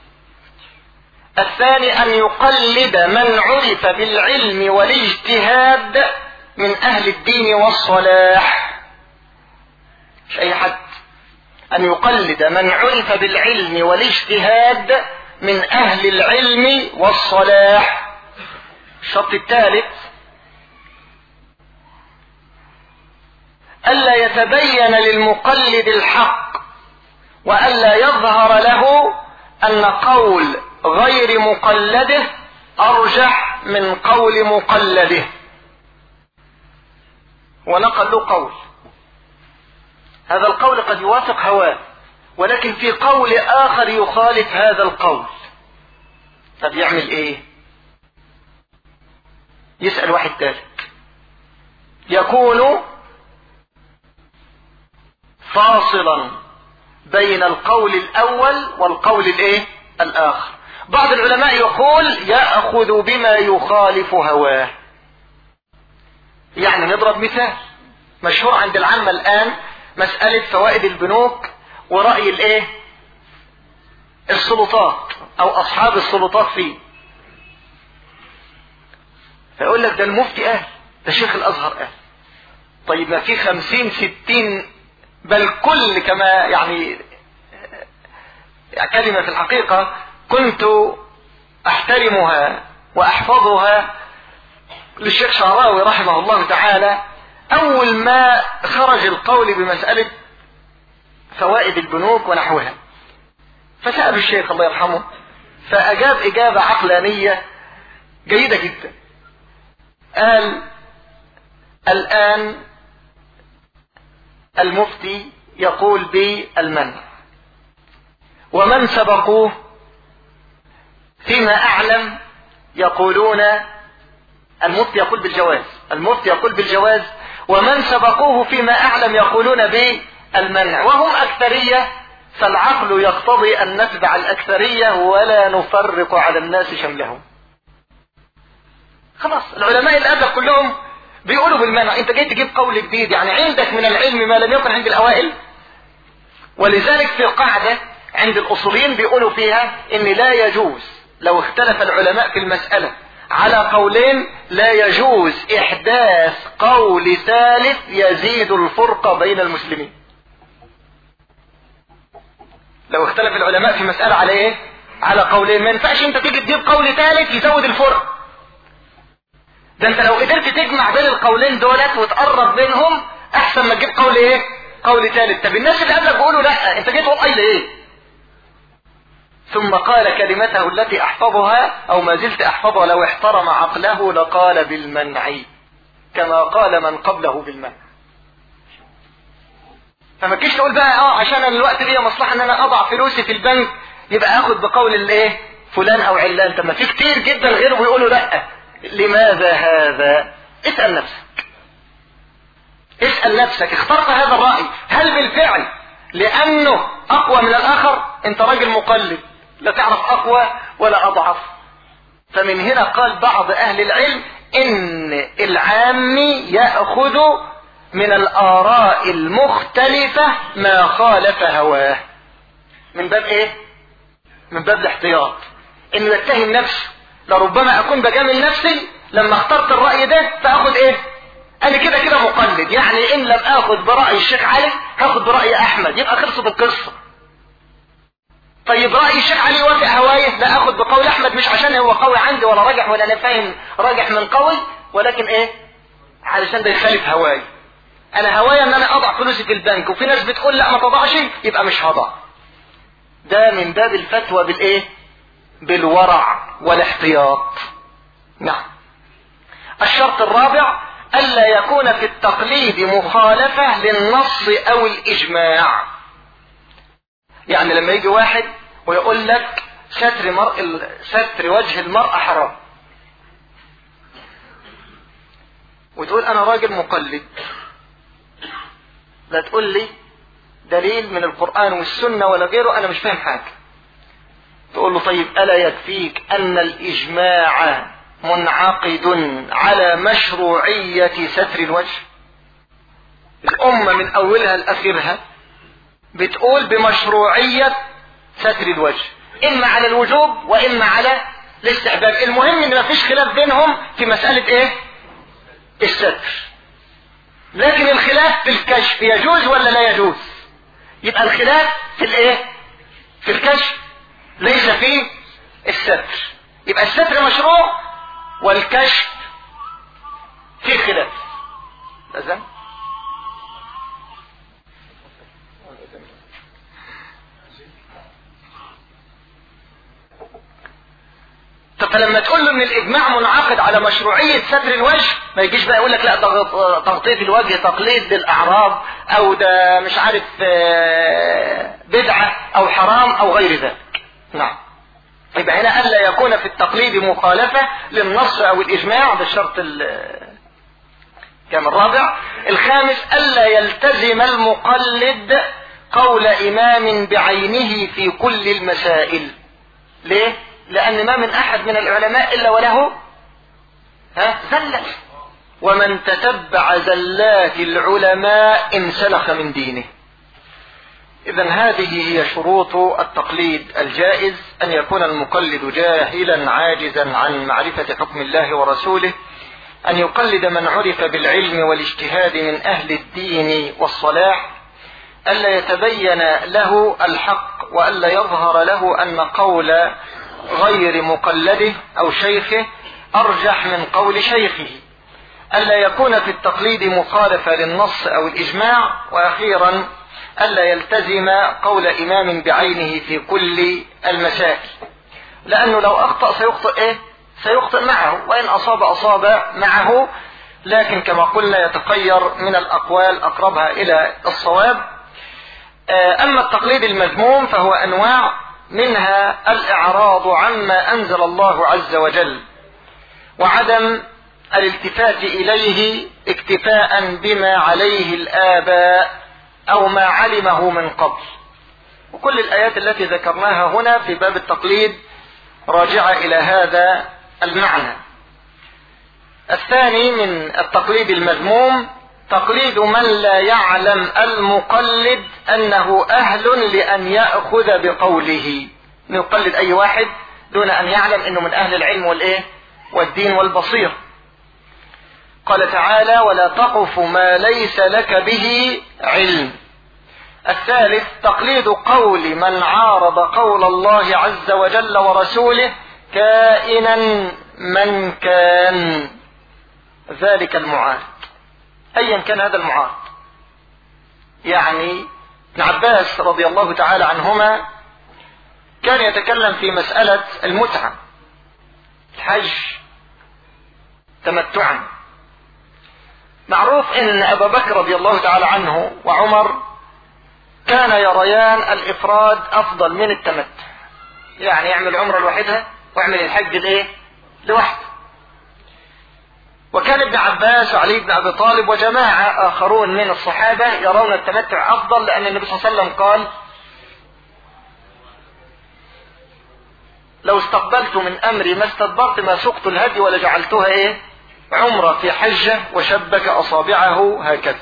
الثاني ان يقلد من عرف بالعلم والاجتهاد من اهل الدين والصلاح، مش اي حد، ان يقلد من عرف بالعلم والاجتهاد من اهل العلم والصلاح. الشرط الثالث الا يتبين للمقلد الحق والا يظهر له ان قول غير مقلده ارجح من قول مقلده. ونقل له قول، هذا القول قد يوافق هواه ولكن في قول آخر يخالف هذا القول، طب يعمل ايه؟ يسأل واحد ثالث يكون فاصلا بين القول الأول والقول الايه؟ الآخر. بعض العلماء يقول يأخذ بما يخالف هواه. يعني نضرب مثال مشهور عند العامة الآن، مسألة فوائد البنوك ورأي الايه؟ السلطات او اصحاب السلطات فيه. فيقول لك ده المفتي قال، ده شيخ الازهر قال. طيب ما في 50 60 بل كل كما يعني كلمة في الحقيقة كنت احترمها واحفظها للشيخ شعراوي رحمه الله تعالى. اول ما خرج القول بمسألة فوائد البنوك ونحوها فسأل الشيخ الله يرحمه فأجاب إجابة عقلانية جيدة جدا. قال الآن المفتي يقول بالمنع ومن سبقوه فيما أعلم يقولون، المفتي يقول بالجواز، المفتي يقول بالجواز ومن سبقوه فيما أعلم يقولون بالمنع، وهم أكثرية فالعقل يقتضي أن نتبع الأكثرية ولا نفرق على الناس شملهم. خلاص العلماء الأدب كلهم بيقولوا بالمنع، انت جاي تجيب قول جديد، يعني عندك من العلم ما لم يكن عند الأوائل. ولذلك في قاعدة عند الأصوليين بيقولوا فيها ان لا يجوز لو اختلف العلماء في المسألة على قولين لا يجوز إحداث قول ثالث يزيد الفرقة بين المسلمين. لو اختلف العلماء في مسألة على ايه؟ على قولين، ما ينفعش انت تيجي تجيب قول ثالث يزود الفرق. ده انت لو قدرت تجمع بين القولين دولت وتقرب بينهم احسن ما تجيب قول ايه؟ قول ثالث. طب الناس اللي قبلك بيقولوا لا، انت جيت تقول قيل ايه؟ ثم قال كلمته التي احفظها او ما زلت احفظها لو احترم عقله لقال بالمنع. كما قال من قبله بالمنع. فما تجيش تقول بقى عشان الوقت ليا مصلحة ان انا اضع فلوسي في البنك يبقى اخد بقول الايه فلان او علان. طب ما في كتير جدا غيره بيقولوا لا. لماذا هذا؟ اسأل نفسك، اسأل نفسك اخترت هذا الرأي هل بالفعل لانه اقوى من الاخر؟ انت راجل مقلد لا تعرف اقوى ولا اضعف. فمن هنا قال بعض اهل العلم ان العامي يأخذ من الآراء المختلفة ما خالف هواه. من باب ايه؟ من باب الاحتياط، انه يتهم نفسه. لربما اكون بجامل نفسي لما اخترت الرأي ده فاخد ايه؟ انا كده كده مقلد، يعني ان لم اخذ برأي الشيخ علي هاخد برأي احمد، يبقى خلصت القصة. طيب رأي الشيخ علي وافق هوايه، لا اخذ بقول احمد، مش عشان هو قوي عندي ولا راجح ولا انا فاهم راجح من قوي، ولكن ايه؟ علشان ده يخالف هواي. انا هوايا ان انا اضع فلوسي في البنك وفي ناس بتقول لا ما تضعش، يبقى مش هضع. ده من باب الفتوى بالايه؟ بالورع والاحتياط. نعم. الشرط الرابع الا يكون في التقليد مخالفة للنص او الاجماع. يعني لما يجي واحد ويقول لك ستر وجه المرأة حرام، وتقول انا راجل مقلد، لا تقول لي دليل من القرآن والسنة ولا غيره انا مش فاهم حاجة. تقول له طيب الا يكفيك ان الاجماع منعقد على مشروعية ستر الوجه؟ الامة من اولها لاخرها بتقول بمشروعية ستر الوجه، اما على الوجوب واما على الاستحباب. المهم ان مفيش خلاف بينهم في مسألة ايه؟ الستر. لكن الخلاف في الكشف يجوز ولا لا يجوز؟ يبقى الخلاف في الايه؟ في الكشف، ليس في الستر. يبقى الستر مشروع والكشف في خلاف. لازم فلما تقول له ان الاجماع منعقد على مشروعية ستر الوجه، ما يجيش بقى يقول لك لا تغطية الوجه تقليد للاعراب او ده مش عارف بدعة او حرام او غير ذلك. نعم. يبقى هنا الا يكون في التقليد مخالفة للنص او الاجماع، ده الشرط كام الرابع. الخامس الا يلتزم المقلد قول امام بعينه في كل المسائل. ليه؟ لأن ما من أحد من العلماء إلا وله زلة، ومن تتبع زلات العلماء انسلخ من دينه. إذن هذه هي شروط التقليد الجائز: أن يكون المقلد جاهلا عاجزا عن معرفة حكم الله ورسوله، أن يقلد من عرف بالعلم والاجتهاد من أهل الدين والصلاح، ألا يتبين له الحق وألا يظهر له أن قول غير مقلده أو شيخه أرجح من قول شيخه، ألا يكون في التقليد مخالفة للنص أو الإجماع، وأخيرا ألا يلتزم قول إمام بعينه في كل المسائل، لأنه لو أخطأ سيخطئ معه، وإن أصاب معه، لكن كما قلنا يتخير من الأقوال أقربها إلى الصواب. أما التقليد المذموم فهو أنواع، منها الإعراض عما أنزل الله عز وجل، وعدم الالتفات إليه اكتفاء بما عليه الآباء أو ما علمه من قبل. وكل الآيات التي ذكرناها هنا في باب التقليد راجعة إلى هذا المعنى. الثاني من التقليد المذموم تقليد من لا يعلم المقلد أنه أهل لأن يأخذ بقوله. نقلد أي واحد دون أن يعلم أنه من أهل العلم والدين والبصير. قال تعالى: ولا تقف ما ليس لك به علم. الثالث تقليد قول من عارض قول الله عز وجل ورسوله كائنا من كان ذلك المعارض، أيا كان هذا المعارض. يعني ابن عباس رضي الله تعالى عنهما كان يتكلم في مسألة المتعة، الحج تمتعا، معروف ان ابا بكر رضي الله تعالى عنه وعمر كان يريان الافراد افضل من التمتع، يعني يعمل عمره لوحدها ويعمل الحج الايه لوحده. وكان ابن عباس وعلي بن ابي طالب وجماعة اخرون من الصحابة يرون التمتع افضل، لان النبي صلى الله عليه وسلم قال: لو استقبلت من امري ما استدبرت ما سقت الهدي ولجعلتها ايه عمرة في حجة، وشبك اصابعه هكذا.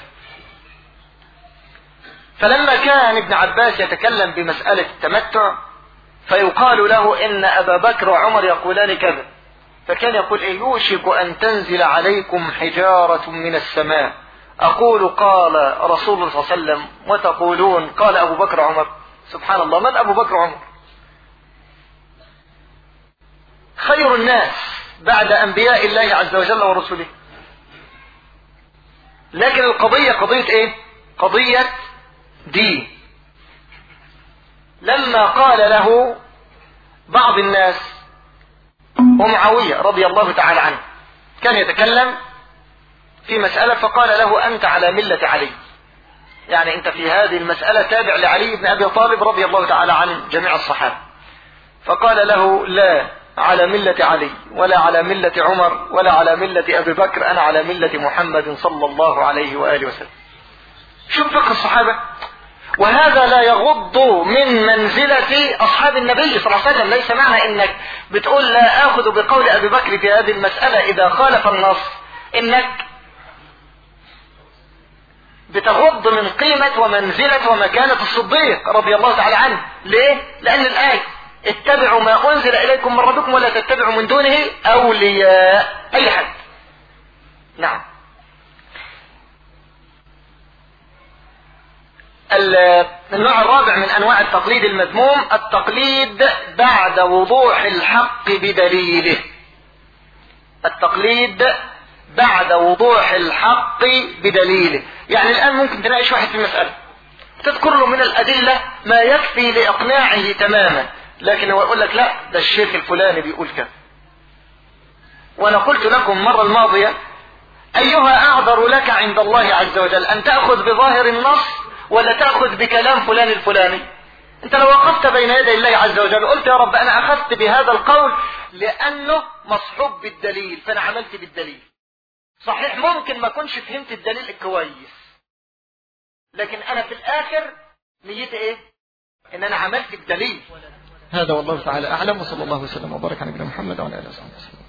فلما كان ابن عباس يتكلم بمسألة التمتع فيقال له ان ابا بكر وعمر يقولان كذا، فكان يقول: إيه يوشك ان تنزل عليكم حجارة من السماء، اقول قال رسول الله صلى الله عليه وسلم وتقولون قال ابو بكر وعمر. سبحان الله، من ابو بكر وعمر؟ خير الناس بعد انبياء الله عز وجل ورسله. لكن القضية قضية ايه؟ قضية دين. لما قال له بعض الناس، ومعاوية رضي الله تعالى عنه كان يتكلم في مسألة فقال له: أنت على ملة علي، يعني أنت في هذه المسألة تابع لعلي بن أبي طالب رضي الله تعالى عن جميع الصحابة. فقال له: لا على ملة علي ولا على ملة عمر ولا على ملة أبي بكر، أنا على ملة محمد صلى الله عليه وآله وسلم. شوف فقه الصحابة. وهذا لا يغض من منزلة أصحاب النبي صلى الله عليه وسلم. ليس معنى إنك بتقول لا آخذ بقول أبي بكر في هذه المسألة إذا خالف النص إنك بتغض من قيمة ومنزلة ومكانة الصديق رضي الله تعالى عنه. ليه؟ لأن الآية: اتبعوا ما أنزل إليكم من ربكم ولا تتبعوا من دونه أولياء. أي حد. نعم. النوع الرابع من أنواع التقليد المذموم: التقليد بعد وضوح الحق بدليله. التقليد بعد وضوح الحق بدليله. يعني الآن ممكن تناقش واحد في مسألة تذكر له من الأدلة ما يكفي لإقناعه تماما، لكن هو يقول لك: لا ده الشيخ الفلاني بيقول كذا. وأنا قلت لكم المرة الماضية: أيها أعذر لك عند الله عز وجل، أن تأخذ بظاهر النص ولا تأخذ بكلام فلان الفلاني؟ أنت لو وقفت بين يدي الله عز وجل قلت: يا رب أنا أخذت بهذا القول لأنه مصحوب بالدليل فأنا عملت بالدليل. صحيح ممكن ما كنش فهمت الدليل الكويس، لكن أنا في الآخر نيتي إيه؟ إن أنا عملت الدليل. هذا والله تعالى أعلم، وصلى الله وسلم وبارك على نبينا محمد وعلى آله وصحبه وسلم.